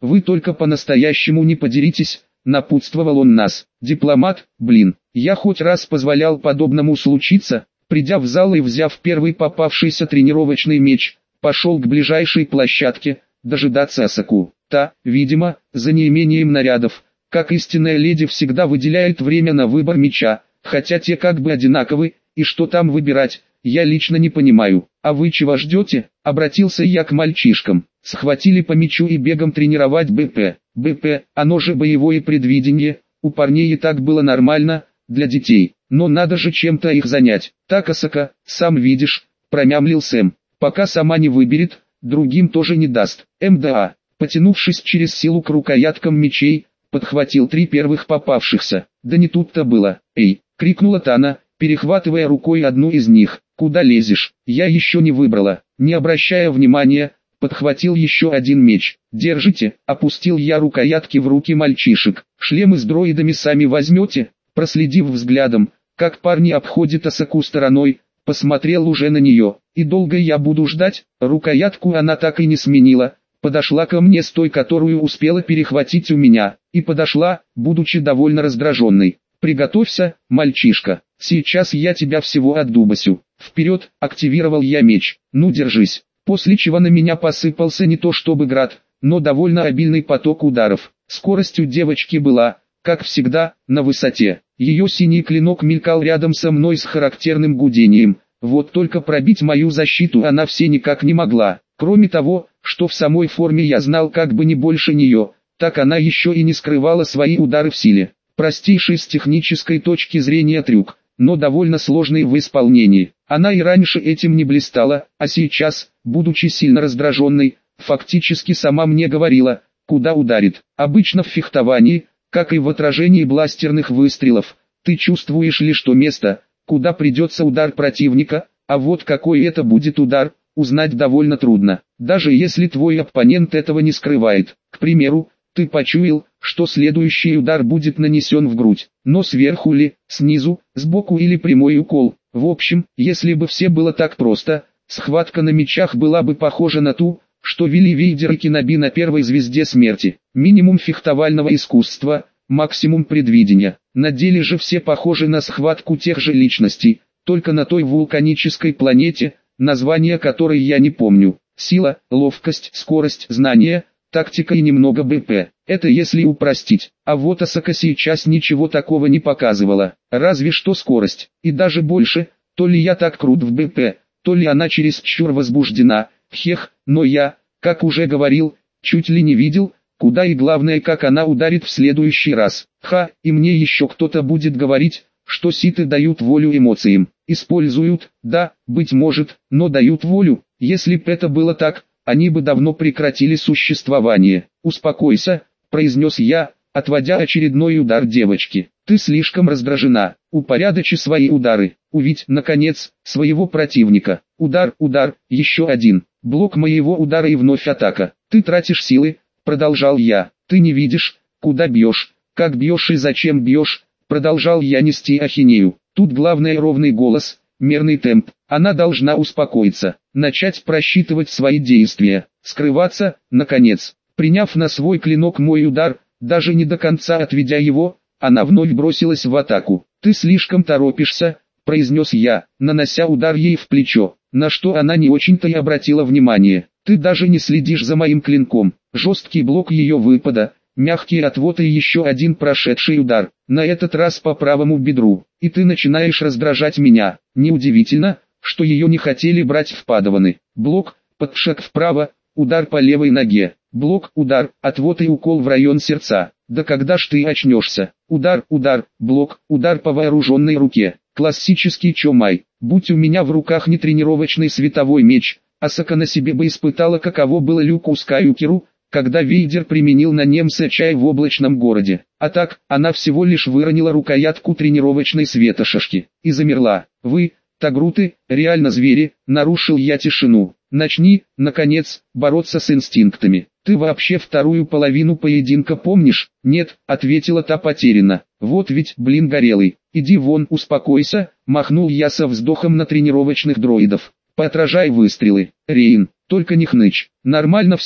вы только по-настоящему не подеритесь, напутствовал он нас. Дипломат, блин, я хоть раз позволял подобному случиться, придя в зал и взяв первый попавшийся тренировочный меч, пошел к ближайшей площадке, дожидаться Асаку. Та, видимо, за неимением нарядов, как истинная леди всегда выделяет время на выбор меча, хотя те как бы одинаковы, и что там выбирать, я лично не понимаю. А вы чего ждете? Обратился я к мальчишкам. Схватили по мечу и бегом тренировать БП. БП, оно же боевое предвидение, у парней и так было нормально, для детей, но надо же чем-то их занять. Так, Асака, сам видишь, промямлил Сэм, пока сама не выберет, другим тоже не даст. МДА, потянувшись через силу к рукояткам мечей, подхватил 3 первых попавшихся. Да не тут-то было. Эй, крикнула Тана, перехватывая рукой одну из них. Куда лезешь? Я еще не выбрала. Не обращая внимания, подхватил еще один меч. Держите, опустил я рукоятки в руки мальчишек. Шлемы с дроидами сами возьмете? Проследив взглядом, как парни обходят Асаку стороной, посмотрел уже на нее. И долго я буду ждать? Рукоятку она так и не сменила. Подошла ко мне с той, которую успела перехватить у меня, и подошла, будучи довольно раздраженной. «Приготовься, мальчишка, сейчас я тебя всего отдубасю». Вперед, активировал я меч, ну держись. После чего на меня посыпался не то чтобы град, но довольно обильный поток ударов. Скорость у девочки была, как всегда, на высоте. Ее синий клинок мелькал рядом со мной с характерным гудением. Вот только пробить мою защиту она все никак не могла. Кроме того, что в самой форме я знал как бы не больше нее, так она еще и не скрывала свои удары в силе. Простейший с технической точки зрения трюк, но довольно сложный в исполнении. Она и раньше этим не блистала, а сейчас, будучи сильно раздраженной, фактически сама мне говорила, куда ударит. Обычно в фехтовании, как и в отражении бластерных выстрелов, ты чувствуешь лишь то место, куда придется удар противника, а вот какой это будет удар, узнать довольно трудно, даже если твой оппонент этого не скрывает. К примеру, ты почуял, что следующий удар будет нанесен в грудь, но сверху ли, снизу, сбоку или прямой укол. В общем, если бы все было так просто, схватка на мечах была бы похожа на ту, что вели Вейдер и Киноби на первой звезде смерти. Минимум фехтовального искусства, максимум предвидения. На деле же все похожи на схватку тех же личностей, только на той вулканической планете, название которой я не помню. Сила, ловкость, скорость, знание, тактика и немного БП. Это если упростить. А вот Асака сейчас ничего такого не показывала. Разве что скорость. И даже больше, то ли я так крут в БП, то ли она чересчур возбуждена. Хех, но я, как уже говорил, чуть ли не видел, куда и главное как она ударит в следующий раз. И мне еще кто-то будет говорить, что ситы дают волю эмоциям. Используют, да, быть может, но дают волю. Если б это было так, они бы давно прекратили существование. «Успокойся», — произнес я, отводя очередной удар девочки. «Ты слишком раздражена. Упорядочи свои удары. Увидь, наконец, своего противника. Удар, удар, еще один. Блок моего удара и вновь атака. Ты тратишь силы», — продолжал я. «Ты не видишь, куда бьешь, как бьешь и зачем бьешь», — продолжал я нести ахинею. Тут главное ровный голос, мерный темп. Она должна успокоиться, начать просчитывать свои действия, скрываться, наконец. Приняв на свой клинок мой удар, даже не до конца отведя его, она вновь бросилась в атаку. «Ты слишком торопишься», — произнес я, нанося удар ей в плечо, на что она не очень-то и обратила внимание. «Ты даже не следишь за моим клинком». Жесткий блок ее выпада, мягкий отвод и еще один прошедший удар, на этот раз по правому бедру. И ты начинаешь раздражать меня. Неудивительно, что ее не хотели брать в падаваны. Блок, подшаг вправо, удар по левой ноге. Блок, удар, отвод и укол в район сердца. Да когда ж ты очнешься? Удар, удар, блок, удар по вооруженной руке. Классический чомай. Будь у меня в руках не тренировочный световой меч, Асака на себе бы испытала, каково было Люку Скайуокеру, когда Вейдер применил на немца чай в облачном городе. А так, она всего лишь выронила рукоятку тренировочной светошашки и замерла. «Вы, тагруты, реально звери», — нарушил я тишину. «Начни, наконец, бороться с инстинктами. Ты вообще вторую половину поединка помнишь?» «Нет», — ответила та потерянно. «Вот ведь, блин, горелый. Иди вон, успокойся», — махнул я со вздохом на тренировочных дроидов. «Поотражай выстрелы, Рейн, только не хнычь. Нормально все».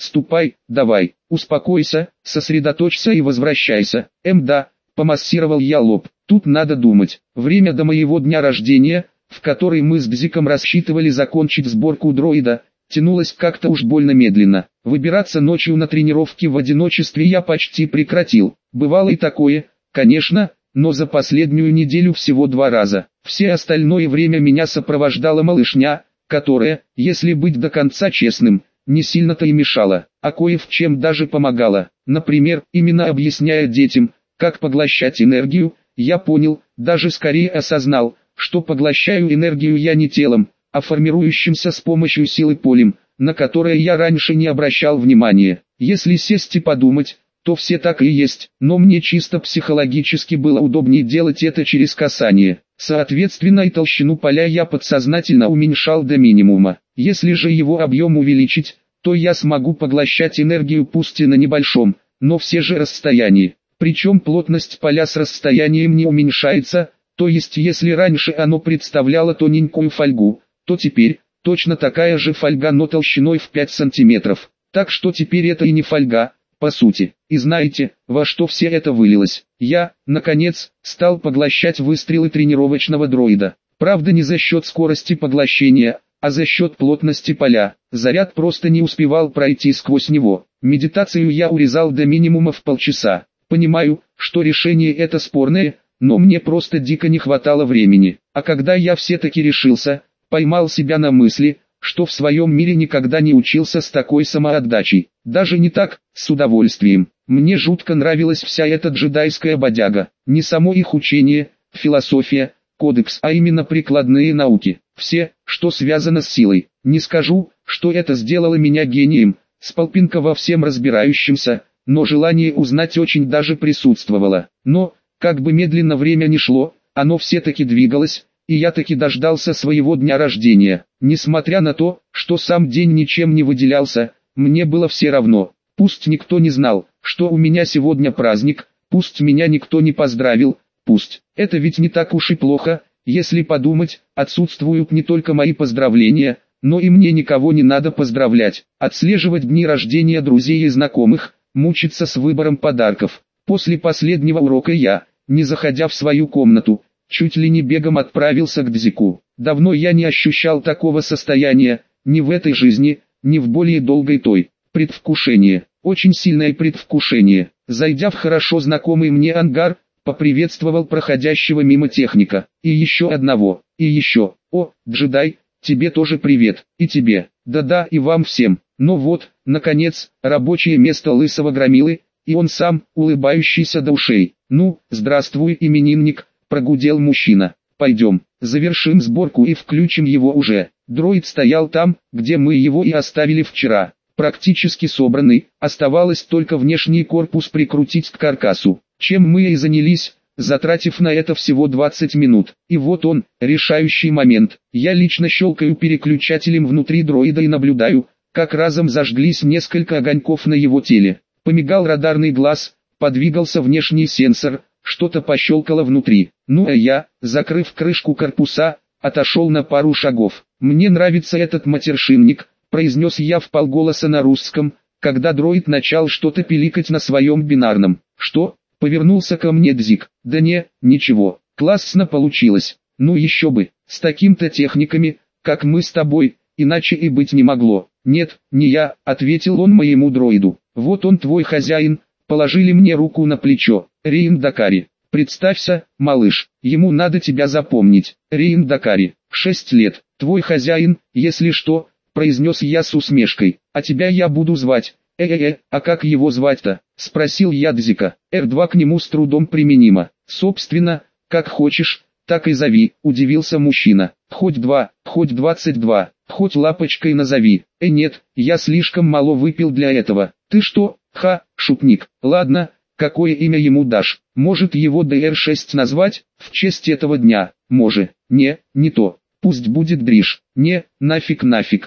ступай, давай, успокойся, сосредоточься и возвращайся. Да, помассировал я лоб, тут надо думать. Время до моего дня рождения, в который мы с Дзиком рассчитывали закончить сборку дроида, тянулось как-то уж больно медленно. Выбираться ночью на тренировки в одиночестве я почти прекратил. Бывало и такое, конечно, но за последнюю неделю всего 2 раза. Все остальное время меня сопровождала малышня, которая, если быть до конца честным, не сильно-то и мешала, а кое в чем даже помогала. Например, именно объясняя детям, как поглощать энергию, я понял, даже скорее осознал, что поглощаю энергию я не телом, а формирующимся с помощью силы полем, на которое я раньше не обращал внимания. Если сесть и подумать, то все так и есть, но мне чисто психологически было удобнее делать это через касание. Соответственно и толщину поля я подсознательно уменьшал до минимума. Если же его объем увеличить, то я смогу поглощать энергию пусть и на небольшом, но все же расстоянии. Причем плотность поля с расстоянием не уменьшается, то есть если раньше оно представляло тоненькую фольгу, то теперь точно такая же фольга, но толщиной в 5 сантиметров. Так что теперь это и не фольга, по сути. И знаете, во что все это вылилось? Я, наконец, стал поглощать выстрелы тренировочного дроида. Правда не за счет скорости поглощения, а за счет плотности поля. Заряд просто не успевал пройти сквозь него. Медитацию я урезал до минимума в полчаса. Понимаю, что решение это спорное, но мне просто дико не хватало времени. А когда я все-таки решился, поймал себя на мысли, что в своем мире никогда не учился с такой самоотдачей. Даже не так, с удовольствием. Мне жутко нравилась вся эта джедайская бодяга. Не само их учение, философия, кодекс, а именно прикладные науки. Все, что связано с силой. Не скажу, что это сделало меня гением, с полпинка во всем разбирающимся, но желание узнать очень даже присутствовало. Но, как бы медленно время ни шло, оно все-таки двигалось, и я таки дождался своего дня рождения. Несмотря на то, что сам день ничем не выделялся, мне было все равно. Пусть никто не знал, что у меня сегодня праздник, пусть меня никто не поздравил, пусть. Это ведь не так уж и плохо, если подумать, отсутствуют не только мои поздравления, но и мне никого не надо поздравлять. Отслеживать дни рождения друзей и знакомых, мучиться с выбором подарков. После последнего урока я, не заходя в свою комнату, чуть ли не бегом отправился к Дзику. Давно я не ощущал такого состояния, ни в этой жизни, ни в более долгой той. Предвкушение, очень сильное предвкушение. Зайдя в хорошо знакомый мне ангар, поприветствовал проходящего мимо техника. И еще одного, и еще. О, джедай, тебе тоже привет, и тебе. Да-да, и вам всем. Ну вот, наконец, рабочее место лысого громилы, и он сам, улыбающийся до ушей. Ну, здравствуй, именинник, прогудел мужчина. Пойдем, завершим сборку и включим его уже. Дроид стоял там, где мы его и оставили вчера. Практически собранный, оставалось только внешний корпус прикрутить к каркасу. Чем мы и занялись, затратив на это всего 20 минут. И вот он, решающий момент. Я лично щелкаю переключателем внутри дроида и наблюдаю, как разом зажглись несколько огоньков на его теле. Помигал радарный глаз, подвигался внешний сенсор, что-то пощелкало внутри. Ну а я, закрыв крышку корпуса, отошел на пару шагов. «Мне нравится этот матершинник», произнес я вполголоса на русском, когда дроид начал что-то пиликать на своем бинарном. «Что?» — повернулся ко мне Дзик. «Да не, ничего, классно получилось. Ну еще бы, с такими-то техниками, как мы с тобой, иначе и быть не могло». «Нет, не я», — ответил он моему дроиду. «Вот он твой хозяин», положили мне руку на плечо. «Рейн Дакари. Представься, малыш, ему надо тебя запомнить. Рейн Дакари, 6 лет, твой хозяин, если что», произнес я с усмешкой. «А тебя я буду звать». А как его звать-то?» спросил я Дзика. R2 к нему с трудом применимо. «Собственно, как хочешь, так и зови», удивился мужчина. «Хоть 2, хоть 22, хоть лапочкой назови». Нет, я слишком мало выпил для этого». «Ты что, шутник. Ладно, какое имя ему дашь? Может его DR6 назвать, в честь этого дня?» «Може. Не то. Пусть будет Дриш». «Не, нафиг.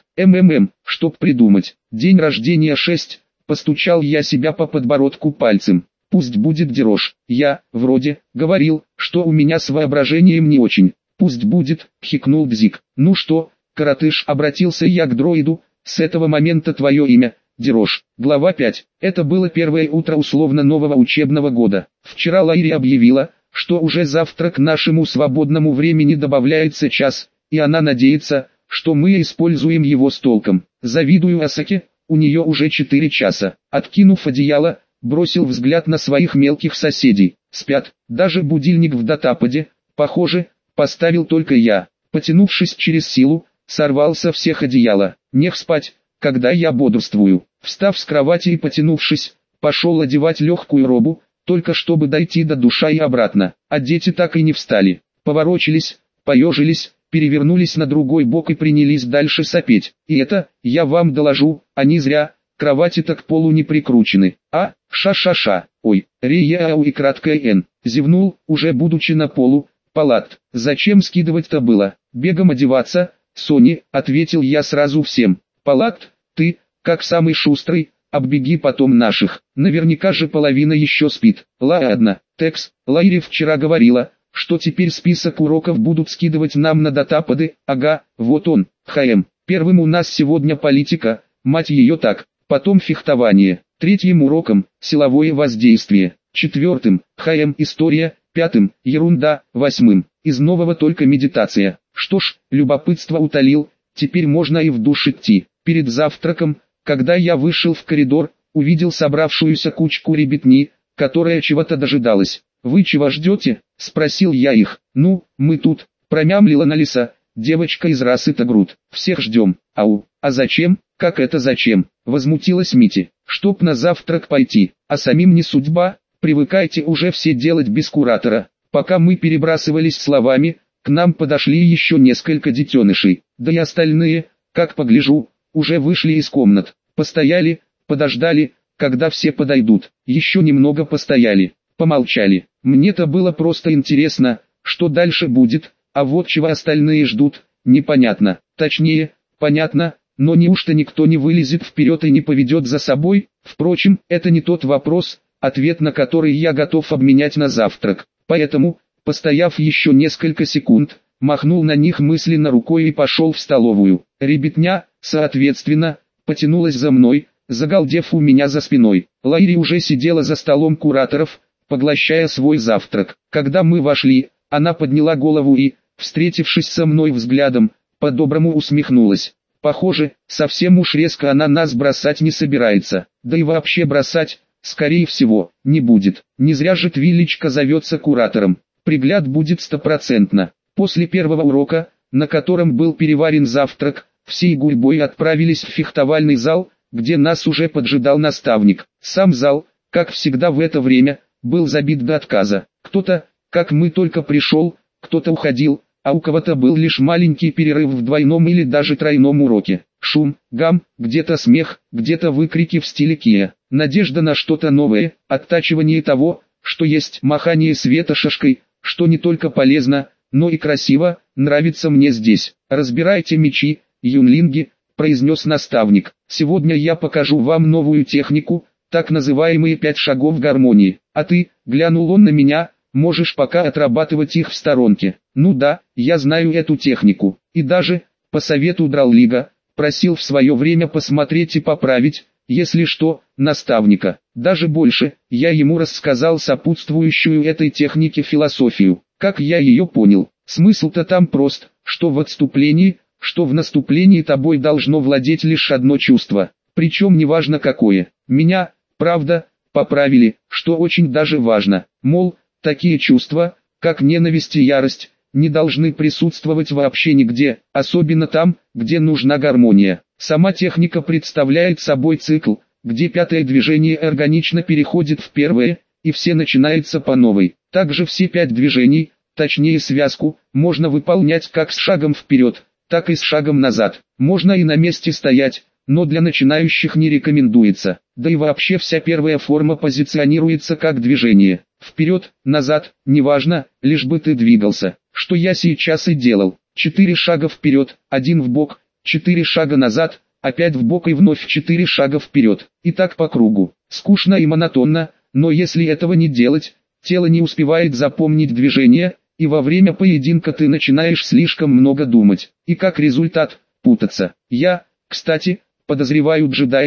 Чтоб придумать. День рождения 6, постучал я себя по подбородку пальцем. «Пусть будет Дерош. Я, вроде, говорил, что у меня с воображением не очень». «Пусть будет», хикнул Дзик. «Ну что, коротыш», обратился я к дроиду, «с этого момента твое имя, Дерош. Глава 5. Это было первое утро условно нового учебного года. Вчера Лайри объявила, что уже завтра к нашему свободному времени добавляется час, и она надеется, что мы используем его с толком. Завидую Асаке, у нее уже 4 часа. Откинув одеяло, бросил взгляд на своих мелких соседей. Спят, даже будильник в датападе, похоже, поставил только я. Потянувшись через силу, сорвал со всех одеяла. Нех спать, когда я бодрствую. Встав с кровати и потянувшись, пошел одевать легкую робу, только чтобы дойти до душа и обратно. А дети так и не встали. Поворочились, поежились, перевернулись на другой бок и принялись дальше сопеть. И это, я вам доложу, они зря, кровати-то к полу не прикручены. А, ша-ша-ша, ой, ре-яу и краткое н. Зевнул, уже будучи на полу. Палат, зачем скидывать-то было? Бегом одеваться, Сони, ответил я сразу всем. Палат, ты, как самый шустрый, оббеги потом наших. Наверняка же половина еще спит. Ладно, Текс, Лайри вчера говорила, что теперь список уроков будут скидывать нам на датапады. Ага, вот он, ХМ. Первым у нас сегодня политика, мать ее так. Потом фехтование. Третьим уроком – силовое воздействие. Четвертым – ХМ история. Пятым – ерунда. Восьмым – из нового только медитация. Что ж, любопытство утолил, теперь можно и в душ идти. Перед завтраком, когда я вышел в коридор, увидел собравшуюся кучку ребятни, которая чего-то дожидалась. «Вы чего ждете?» – спросил я их. «Ну, мы тут», – промямлила Налиса, девочка из расы Тагрут. «Всех ждем». «Ау, а зачем?» «Как это зачем?» – возмутилась Мити. «Чтоб на завтрак пойти, а самим не судьба, привыкайте уже все делать без куратора». Пока мы перебрасывались словами, к нам подошли еще несколько детенышей, да и остальные, как погляжу, уже вышли из комнат. Постояли, подождали, когда все подойдут, еще немного постояли, помолчали. Мне-то было просто интересно, что дальше будет, а вот чего остальные ждут, непонятно. Точнее, понятно, но неужто никто не вылезет вперед и не поведет за собой? Впрочем, это не тот вопрос, ответ на который я готов обменять на завтрак. Поэтому, постояв еще несколько секунд, махнул на них мысленно рукой и пошел в столовую. Ребятня, соответственно, потянулась за мной, загалдев у меня за спиной. Лайри уже сидела за столом кураторов, поглощая свой завтрак. Когда мы вошли, она подняла голову и, встретившись со мной взглядом, по-доброму усмехнулась. Похоже, совсем уж резко она нас бросать не собирается, да и вообще бросать, скорее всего, не будет. Не зря же Твилечка зовется куратором. Пригляд будет стопроцентно. После первого урока, на котором был переварен завтрак, всей гурьбой отправились в фехтовальный зал, где нас уже поджидал наставник. Сам зал, как всегда в это время, был забит до отказа. Кто-то, как мы только пришел, кто-то уходил, а у кого-то был лишь маленький перерыв в двойном или даже тройном уроке. Шум, гам, где-то смех, где-то выкрики в стиле Кия. Надежда на что-то новое, оттачивание того, что есть, махание светошашкой, что не только полезно, но и красиво, нравится мне здесь. «Разбирайте мечи, юнлинги», — произнес наставник. «Сегодня я покажу вам новую технику, так называемые 5 шагов гармонии. А ты», — глянул он на меня, — «можешь пока отрабатывать их в сторонке». Ну да, я знаю эту технику, и даже, по совету Драллига, просил в свое время посмотреть и поправить, если что, наставника. Даже больше, я ему рассказал сопутствующую этой технике философию. Как я ее понял, смысл-то там прост, что в отступлении, что в наступлении тобой должно владеть лишь одно чувство, причем неважно какое. Меня, правда, поправили, что очень даже важно, мол, такие чувства, как ненависть и ярость, не должны присутствовать вообще нигде, особенно там, где нужна гармония. Сама техника представляет собой цикл, где пятое движение органично переходит в первое, и все начинается по новой. Также все 5 движений, точнее связку, можно выполнять как с шагом вперед, так и с шагом назад. Можно и на месте стоять, но для начинающих не рекомендуется. Да и вообще вся первая форма позиционируется как движение. Вперед, назад, неважно, лишь бы ты двигался. Что я сейчас и делал. 4 шага вперед, 1 вбок, 4 шага назад, опять вбок и вновь 4 шага вперед. И так по кругу. Скучно и монотонно, но если этого не делать, тело не успевает запомнить движение, и во время поединка ты начинаешь слишком много думать. И как результат, путаться. Я, кстати, подозреваю джедаев,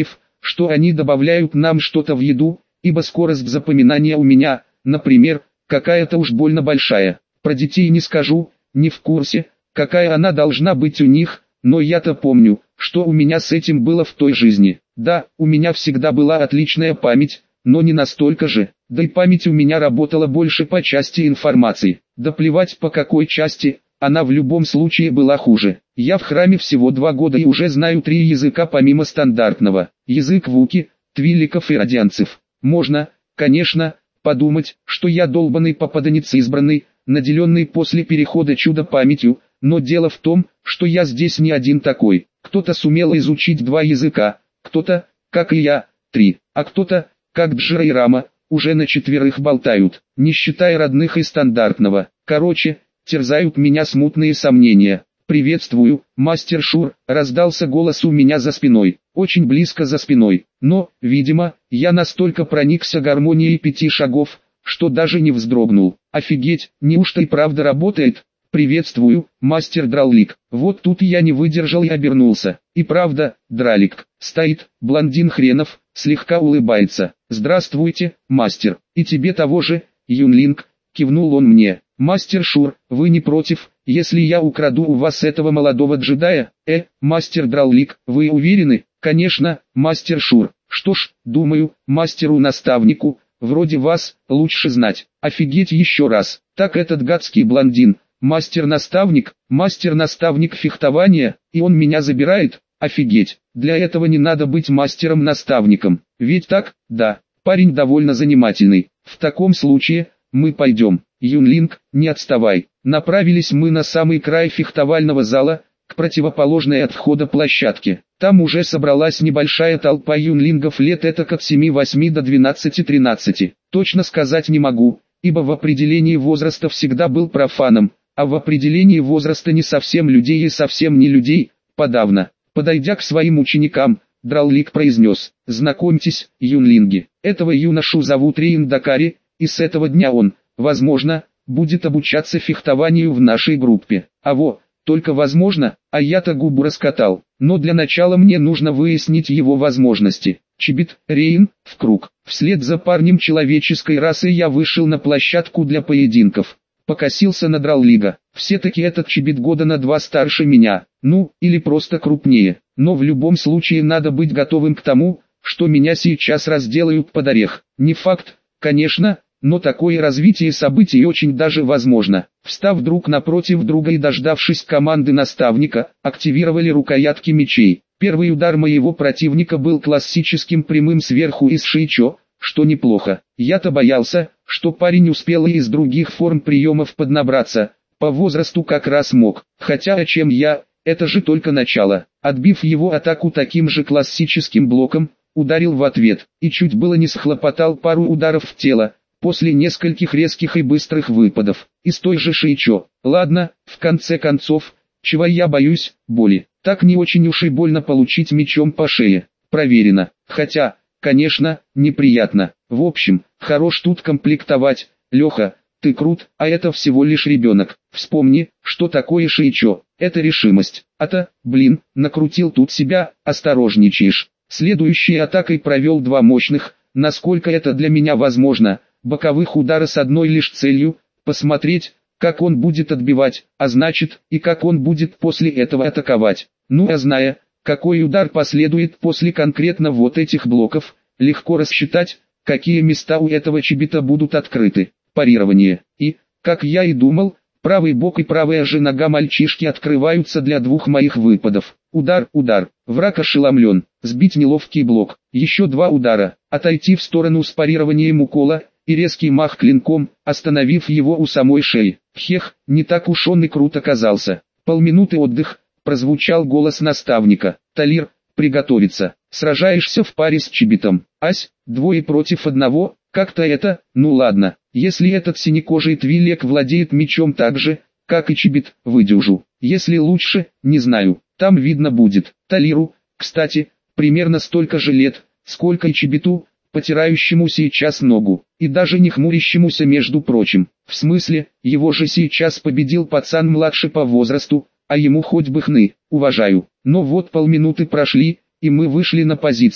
что они добавляют нам что-то в еду, ибо скорость запоминания у меня, например, какая-то уж больно большая. Про детей не скажу, не в курсе, какая она должна быть у них, но я-то помню, что у меня с этим было в той жизни. Да, у меня всегда была отличная память, но не настолько же, да и память у меня работала больше по части информации. Да плевать по какой части, она в любом случае была хуже. Я в храме всего 2 года и уже знаю 3 языка помимо стандартного. Язык вуки, твиликов и радианцев. Можно, конечно, подумать, что я долбанный попаданец избранный, наделенный после перехода чудо памятью, но дело в том, что я здесь не один такой. Кто-то сумел изучить 2 языка, кто-то, как и я, 3, а кто-то, как Джира и Рама, уже на 4 болтают, не считая родных и стандартного. Короче, терзают меня смутные сомнения. «Приветствую, мастер Шур», — раздался голос у меня за спиной, очень близко за спиной, но, видимо, я настолько проникся гармонией 5 шагов, что даже не вздрогнул. Офигеть, неужто и правда работает? «Приветствую, мастер Драллик». Вот тут я не выдержал и обернулся. И правда, Дралик, стоит, блондин хренов, слегка улыбается. «Здравствуйте, мастер, и тебе того же, Юнлинг», — кивнул он мне. «Мастер Шур, вы не против, если я украду у вас этого молодого джедая?» Мастер Драллик, вы уверены?» «Конечно, мастер Шур. Что ж, думаю, мастеру-наставнику, вроде вас, лучше знать». «Офигеть еще раз, так этот гадский блондин, мастер-наставник фехтования, и он меня забирает? Офигеть, для этого не надо быть мастером-наставником, ведь так?» «Да, парень довольно занимательный. В таком случае, мы пойдем». «Юнлинг, не отставай». Направились мы на самый край фехтовального зала, к противоположной от входа площадке. Там уже собралась небольшая толпа юнлингов лет этак от 7-8 до 12-13. Точно сказать не могу, ибо в определении возраста всегда был профаном, а в определении возраста не совсем людей и совсем не людей, подавно. Подойдя к своим ученикам, Драллик произнес: «Знакомьтесь, юнлинги, этого юношу зовут Рейн Дакари, и с этого дня он, возможно, будет обучаться фехтованию в нашей группе. Только возможно, а я-то губу раскатал, но для начала мне нужно выяснить его возможности». Чибит, Рейн, в круг. Вслед за парнем человеческой расы я вышел на площадку для поединков. Покосился на Драллига. Все-таки этот Чибит года на 2 старше меня, или просто крупнее. Но в любом случае надо быть готовым к тому, что меня сейчас разделают под орех. Не факт, конечно, но такое развитие событий очень даже возможно. Встав друг напротив друга и дождавшись команды наставника, активировали рукоятки мечей. Первый удар моего противника был классическим прямым сверху из шиичо, что неплохо. Я-то боялся, что парень успел и из других форм приемов поднабраться, по возрасту как раз мог. Хотя о чем я, это же только начало. Отбив его атаку таким же классическим блоком, ударил в ответ, и чуть было не схлопотал пару ударов в тело, после нескольких резких и быстрых выпадов, из той же шиичо. Ладно, в конце концов, чего я боюсь, боли. Так не очень уж и больно получить мечом по шее. Проверено. Хотя, конечно, неприятно. В общем, хорош тут комплектовать. Леха, ты крут, а это всего лишь ребенок. Вспомни, что такое шиичо. Это решимость. Накрутил тут себя, осторожничаешь. Следующей атакой провел 2 мощных, насколько это для меня возможно, боковых удара с одной лишь целью – посмотреть, как он будет отбивать, а значит, и как он будет после этого атаковать. Зная, какой удар последует после конкретно вот этих блоков, легко рассчитать, какие места у этого чибита будут открыты. Парирование. И, как я и думал, правый бок и правая же нога мальчишки открываются для 2 моих выпадов. Удар, враг ошеломлен, сбить неловкий блок, еще 2 удара, отойти в сторону с парированием укола, и резкий мах клинком, остановив его у самой шеи. Не так уж он и крут оказался. Полминуты отдых, прозвучал голос наставника. «Талир, приготовиться, сражаешься в паре с чибитом. Ась, 2 против 1, как-то это, ладно, если этот синекожий твилек владеет мечом так же, как и чибит, выдержу. Если лучше, не знаю, там видно будет». Талиру, кстати, примерно столько же лет, сколько и чибиту, потирающему сейчас ногу, и даже не хмурящемуся между прочим. В смысле, его же сейчас победил пацан младше по возрасту, а ему хоть бы хны, уважаю. Но вот полминуты прошли, и мы вышли на позиции.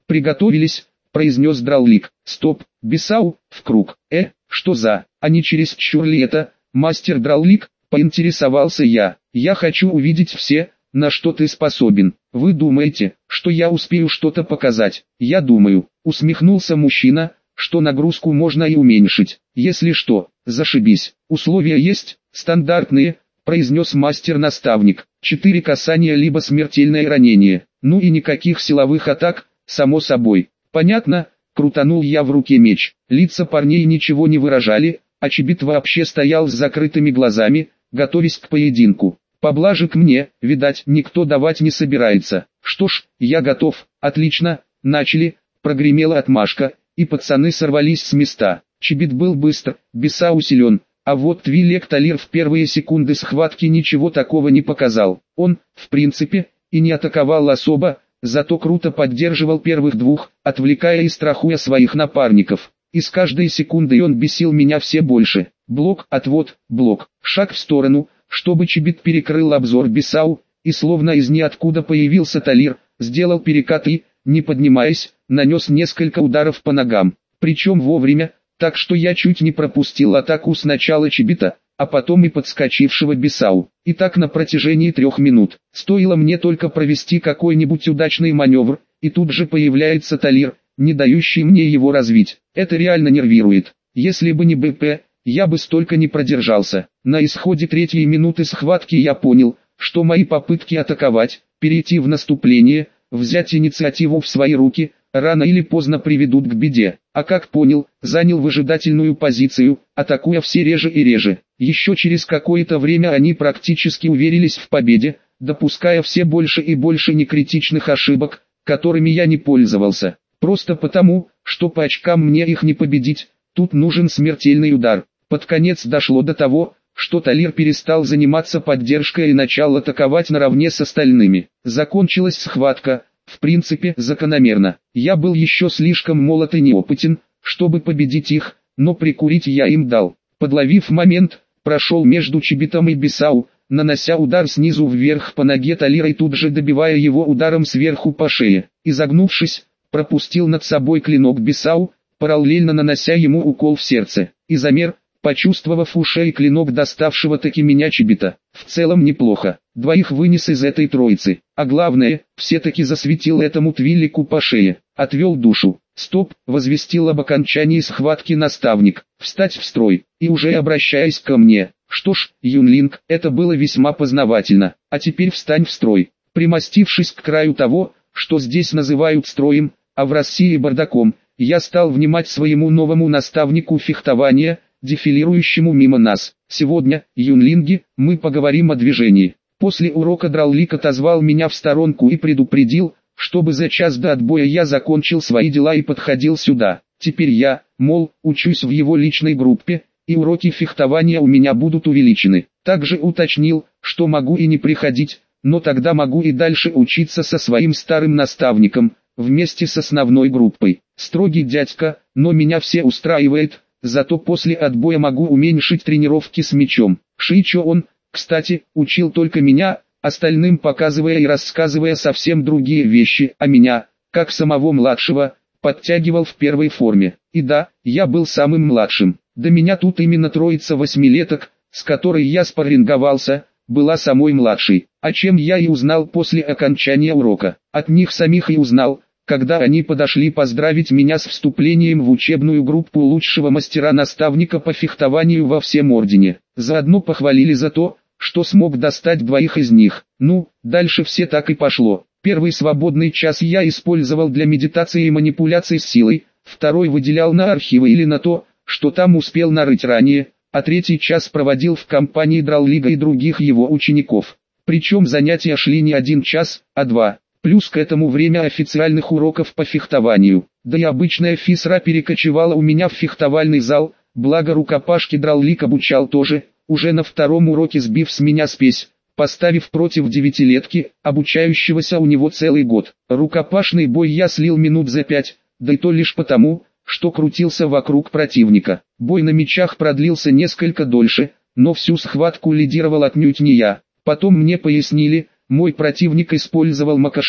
«Приготовились», — произнес Драллик. «Стоп, Бесау, в круг». Что за, а не чересчур ли это, мастер Драллик?» — поинтересовался я. «Я хочу увидеть все, на что ты способен. Вы думаете, что я успею что-то показать?» «Я думаю», — усмехнулся мужчина, «что нагрузку можно и уменьшить. Если что, зашибись. Условия есть, стандартные», — произнес мастер-наставник. 4 касания либо смертельное ранение. Ну и никаких силовых атак, само собой. «Понятно», — крутанул я в руке меч. Лица парней ничего не выражали, а Чибит вообще стоял с закрытыми глазами, готовясь к поединку. Поблажек мне, видать, никто давать не собирается. «Что ж, я готов». «Отлично, начали», — прогремела отмашка, и пацаны сорвались с места. Чибит был быстр, Бесау силен, а вот Твилек Талир в первые секунды схватки ничего такого не показал. Он, в принципе, и не атаковал особо, зато круто поддерживал первых двух, отвлекая и страхуя своих напарников. И с каждой секундой он бесил меня все больше. Блок, отвод, блок, шаг в сторону, чтобы Чибит перекрыл обзор Бесау, и словно из ниоткуда появился Талир, сделал перекат и, не поднимаясь, нанес несколько ударов по ногам. Причем вовремя, так что я чуть не пропустил атаку сначала Чибита, а потом и подскочившего Бесау. И так на протяжении 3 минут. Стоило мне только провести какой-нибудь удачный маневр, и тут же появляется Талир, не дающий мне его развить. Это реально нервирует. Если бы не БП, я бы столько не продержался. На исходе 3-й минуты схватки я понял, что мои попытки атаковать, перейти в наступление, взять инициативу в свои руки, рано или поздно приведут к беде. А как понял, занял выжидательную позицию, атакуя все реже и реже. Еще через какое-то время они практически уверились в победе, допуская все больше и больше некритичных ошибок, которыми я не пользовался. Просто потому, что по очкам мне их не победить, тут нужен смертельный удар. Под конец дошло до того, что Талир перестал заниматься поддержкой и начал атаковать наравне с остальными. Закончилась схватка, в принципе, закономерно. Я был еще слишком молод и неопытен, чтобы победить их, но прикурить я им дал. Подловив момент, прошел между Чибитом и Бесау, нанося удар снизу вверх по ноге Талира и тут же добивая его ударом сверху по шее. Изогнувшись, пропустил над собой клинок Бесау, параллельно нанося ему укол в сердце. И замер, почувствовав ушей клинок доставшего-таки меня Чибита. В целом неплохо. 2 вынес из этой троицы. А главное, все-таки засветил этому Твилику по шее. Отвел душу. «Стоп», — возвестил об окончании схватки наставник. «Встать в строй». И уже обращаясь ко мне. «Что ж, Юнлинг, это было весьма познавательно. А теперь встань в строй». Примостившись к краю того, что здесь называют строем, а в России бардаком, я стал внимать своему новому наставнику фехтования, дефилирующему мимо нас. «Сегодня, юнлинги, мы поговорим о движении». После урока Драллик отозвал меня в сторонку и предупредил, чтобы за час до отбоя я закончил свои дела и подходил сюда. Теперь я, мол, учусь в его личной группе, и уроки фехтования у меня будут увеличены. Также уточнил, что могу и не приходить, но тогда могу и дальше учиться со своим старым наставником, вместе с основной группой. Строгий дядька, но меня все устраивает. Зато после отбоя могу уменьшить тренировки с мячом. Шичо он, кстати, учил только меня, остальным показывая и рассказывая совсем другие вещи, а меня, как самого младшего, подтягивал в первой форме. И да, я был самым младшим. До меня тут именно троица 8-леток, с которой я спарринговался, была самой младшей. О чем я и узнал после окончания урока. От них самих и узнал, когда они подошли поздравить меня с вступлением в учебную группу лучшего мастера-наставника по фехтованию во всем ордене. Заодно похвалили за то, что смог достать 2 из них. Ну, дальше все так и пошло. Первый свободный час я использовал для медитации и манипуляций с силой, второй выделял на архивы или на то, что там успел нарыть ранее, а 3-й час проводил в компании Драллига и других его учеников. Причем занятия шли не 1 час, а 2. Плюс к этому время официальных уроков по фехтованию. Да и обычная физра перекочевала у меня в фехтовальный зал, благо рукопашки Драллик обучал тоже, уже на 2-м уроке сбив с меня спесь, поставив против 9-летки, обучающегося у него целый год. Рукопашный бой я слил минут за 5, да и то лишь потому, что крутился вокруг противника. Бой на мечах продлился несколько дольше, но всю схватку лидировал отнюдь не я. Потом мне пояснили, мой противник использовал макаши,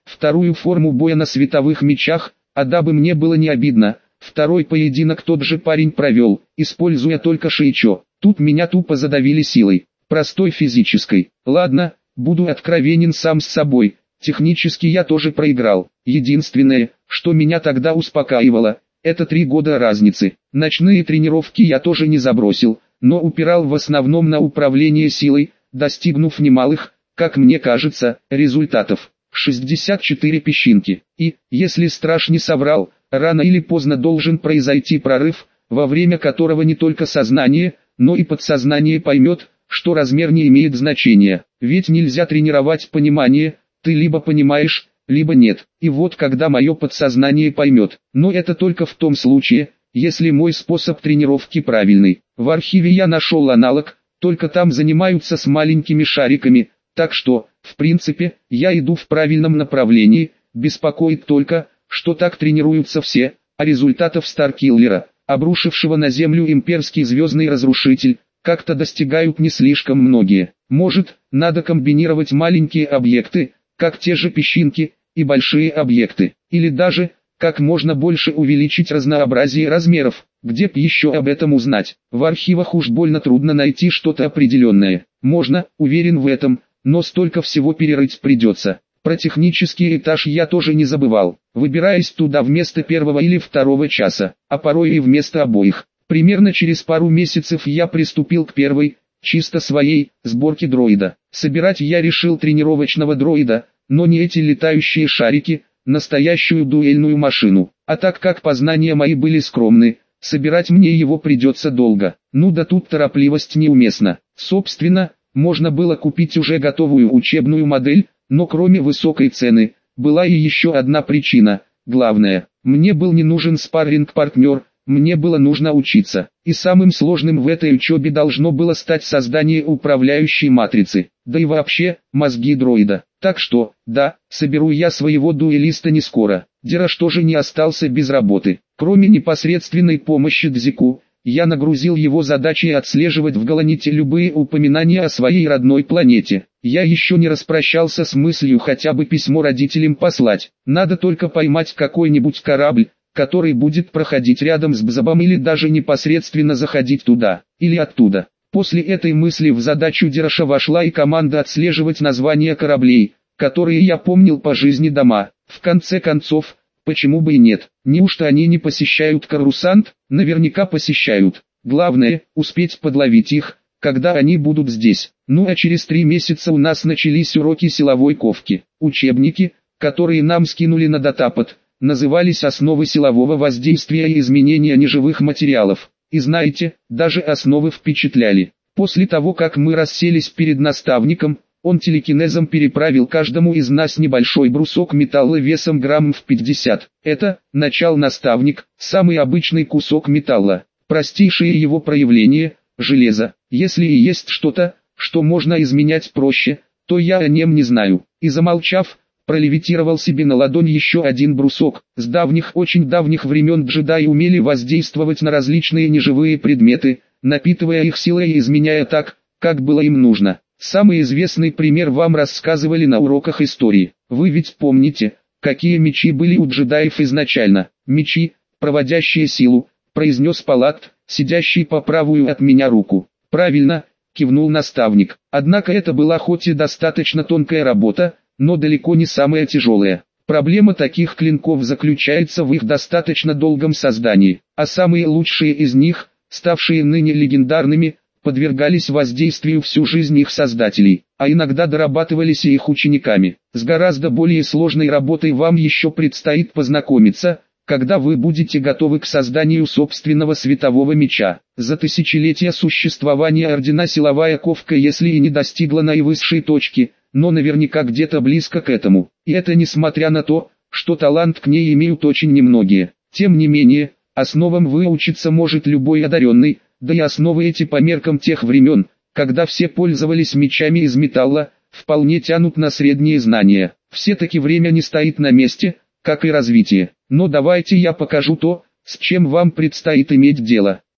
вторую форму боя на световых мечах, а дабы мне было не обидно, второй поединок тот же парень провел, используя только шейчо. Тут меня тупо задавили силой, простой физической. Ладно, буду откровенен сам с собой, технически я тоже проиграл. Единственное, что меня тогда успокаивало, это 3 года разницы. Ночные тренировки я тоже не забросил, но упирал в основном на управление силой, достигнув немалых, как мне кажется, результатов. 64 песчинки. И, если страж не соврал, рано или поздно должен произойти прорыв, во время которого не только сознание, но и подсознание поймет, что размер не имеет значения. Ведь нельзя тренировать понимание, ты либо понимаешь, либо нет. И вот когда мое подсознание поймет, но это только в том случае, если мой способ тренировки правильный. В архиве я нашел аналог, только там занимаются с маленькими шариками, так что, в принципе, я иду в правильном направлении, беспокоит только, что так тренируются все, а результатов Старкиллера, обрушившего на Землю имперский звездный разрушитель, как-то достигают не слишком многие. Может, надо комбинировать маленькие объекты, как те же песчинки, и большие объекты, или даже, как можно больше увеличить разнообразие размеров, где б еще об этом узнать. В архивах уж больно трудно найти что-то определенное. Можно, уверен в этом, но столько всего перерыть придется. Про технический этаж я тоже не забывал, выбираясь туда вместо первого или второго часа, а порой и вместо обоих. Примерно через пару месяцев я приступил к первой, чисто своей, сборке дроида. Собирать я решил тренировочного дроида, но не эти летающие шарики, настоящую дуэльную машину. А так как познания мои были скромны, собирать мне его придется долго. Ну да тут торопливость неуместна. Собственно, можно было купить уже готовую учебную модель, но кроме высокой цены, была и еще одна причина. Главное, мне был не нужен спарринг-партнер, мне было нужно учиться. И самым сложным в этой учебе должно было стать создание управляющей матрицы, да и вообще, мозги дроида. Так что, да, соберу я своего дуэлиста не скоро. Дираж тоже не остался без работы. Кроме непосредственной помощи Дзику, я нагрузил его задачей отслеживать в Галаните любые упоминания о своей родной планете. Я еще не распрощался с мыслью хотя бы письмо родителям послать. Надо только поймать какой-нибудь корабль, который будет проходить рядом с Бзабом или даже непосредственно заходить туда, или оттуда. После этой мысли в задачу Дираша вошла и команда отслеживать названия кораблей, которые я помнил по жизни дома. В конце концов, почему бы и нет? Неужто они не посещают Корусант? Наверняка посещают. Главное, успеть подловить их, когда они будут здесь. Ну а через 3 месяца у нас начались уроки силовой ковки. Учебники, которые нам скинули на датапад, назывались «Основы силового воздействия и изменения неживых материалов». И знаете, даже основы впечатляли. После того как мы расселись перед наставником, он телекинезом переправил каждому из нас небольшой брусок металла весом граммов 50. Это, начал наставник, самый обычный кусок металла. Простейшее его проявление – железо. Если и есть что-то, что можно изменять проще, то я о нем не знаю. И замолчав, пролевитировал себе на ладонь еще один брусок. С давних, очень давних времен джедаи умели воздействовать на различные неживые предметы, напитывая их силой и изменяя так, как было им нужно. Самый известный пример вам рассказывали на уроках истории. Вы ведь помните, какие мечи были у джедаев изначально? Мечи, проводящие силу, произнес Палат, сидящий по правую от меня руку. Правильно, кивнул наставник. Однако это была хоть и достаточно тонкая работа, но далеко не самая тяжелая. Проблема таких клинков заключается в их достаточно долгом создании, а самые лучшие из них, ставшие ныне легендарными, подвергались воздействию всю жизнь их создателей, а иногда дорабатывались и их учениками. С гораздо более сложной работой вам еще предстоит познакомиться, когда вы будете готовы к созданию собственного светового меча. За тысячелетия существования ордена силовая ковка если и не достигла наивысшей точки, но наверняка где-то близко к этому. И это несмотря на то, что талант к ней имеют очень немногие. Тем не менее, основам выучиться может любой одаренный, да и основы эти по меркам тех времен, когда все пользовались мечами из металла, вполне тянут на средние знания. Все-таки время не стоит на месте, как и развитие. Но давайте я покажу то, с чем вам предстоит иметь дело.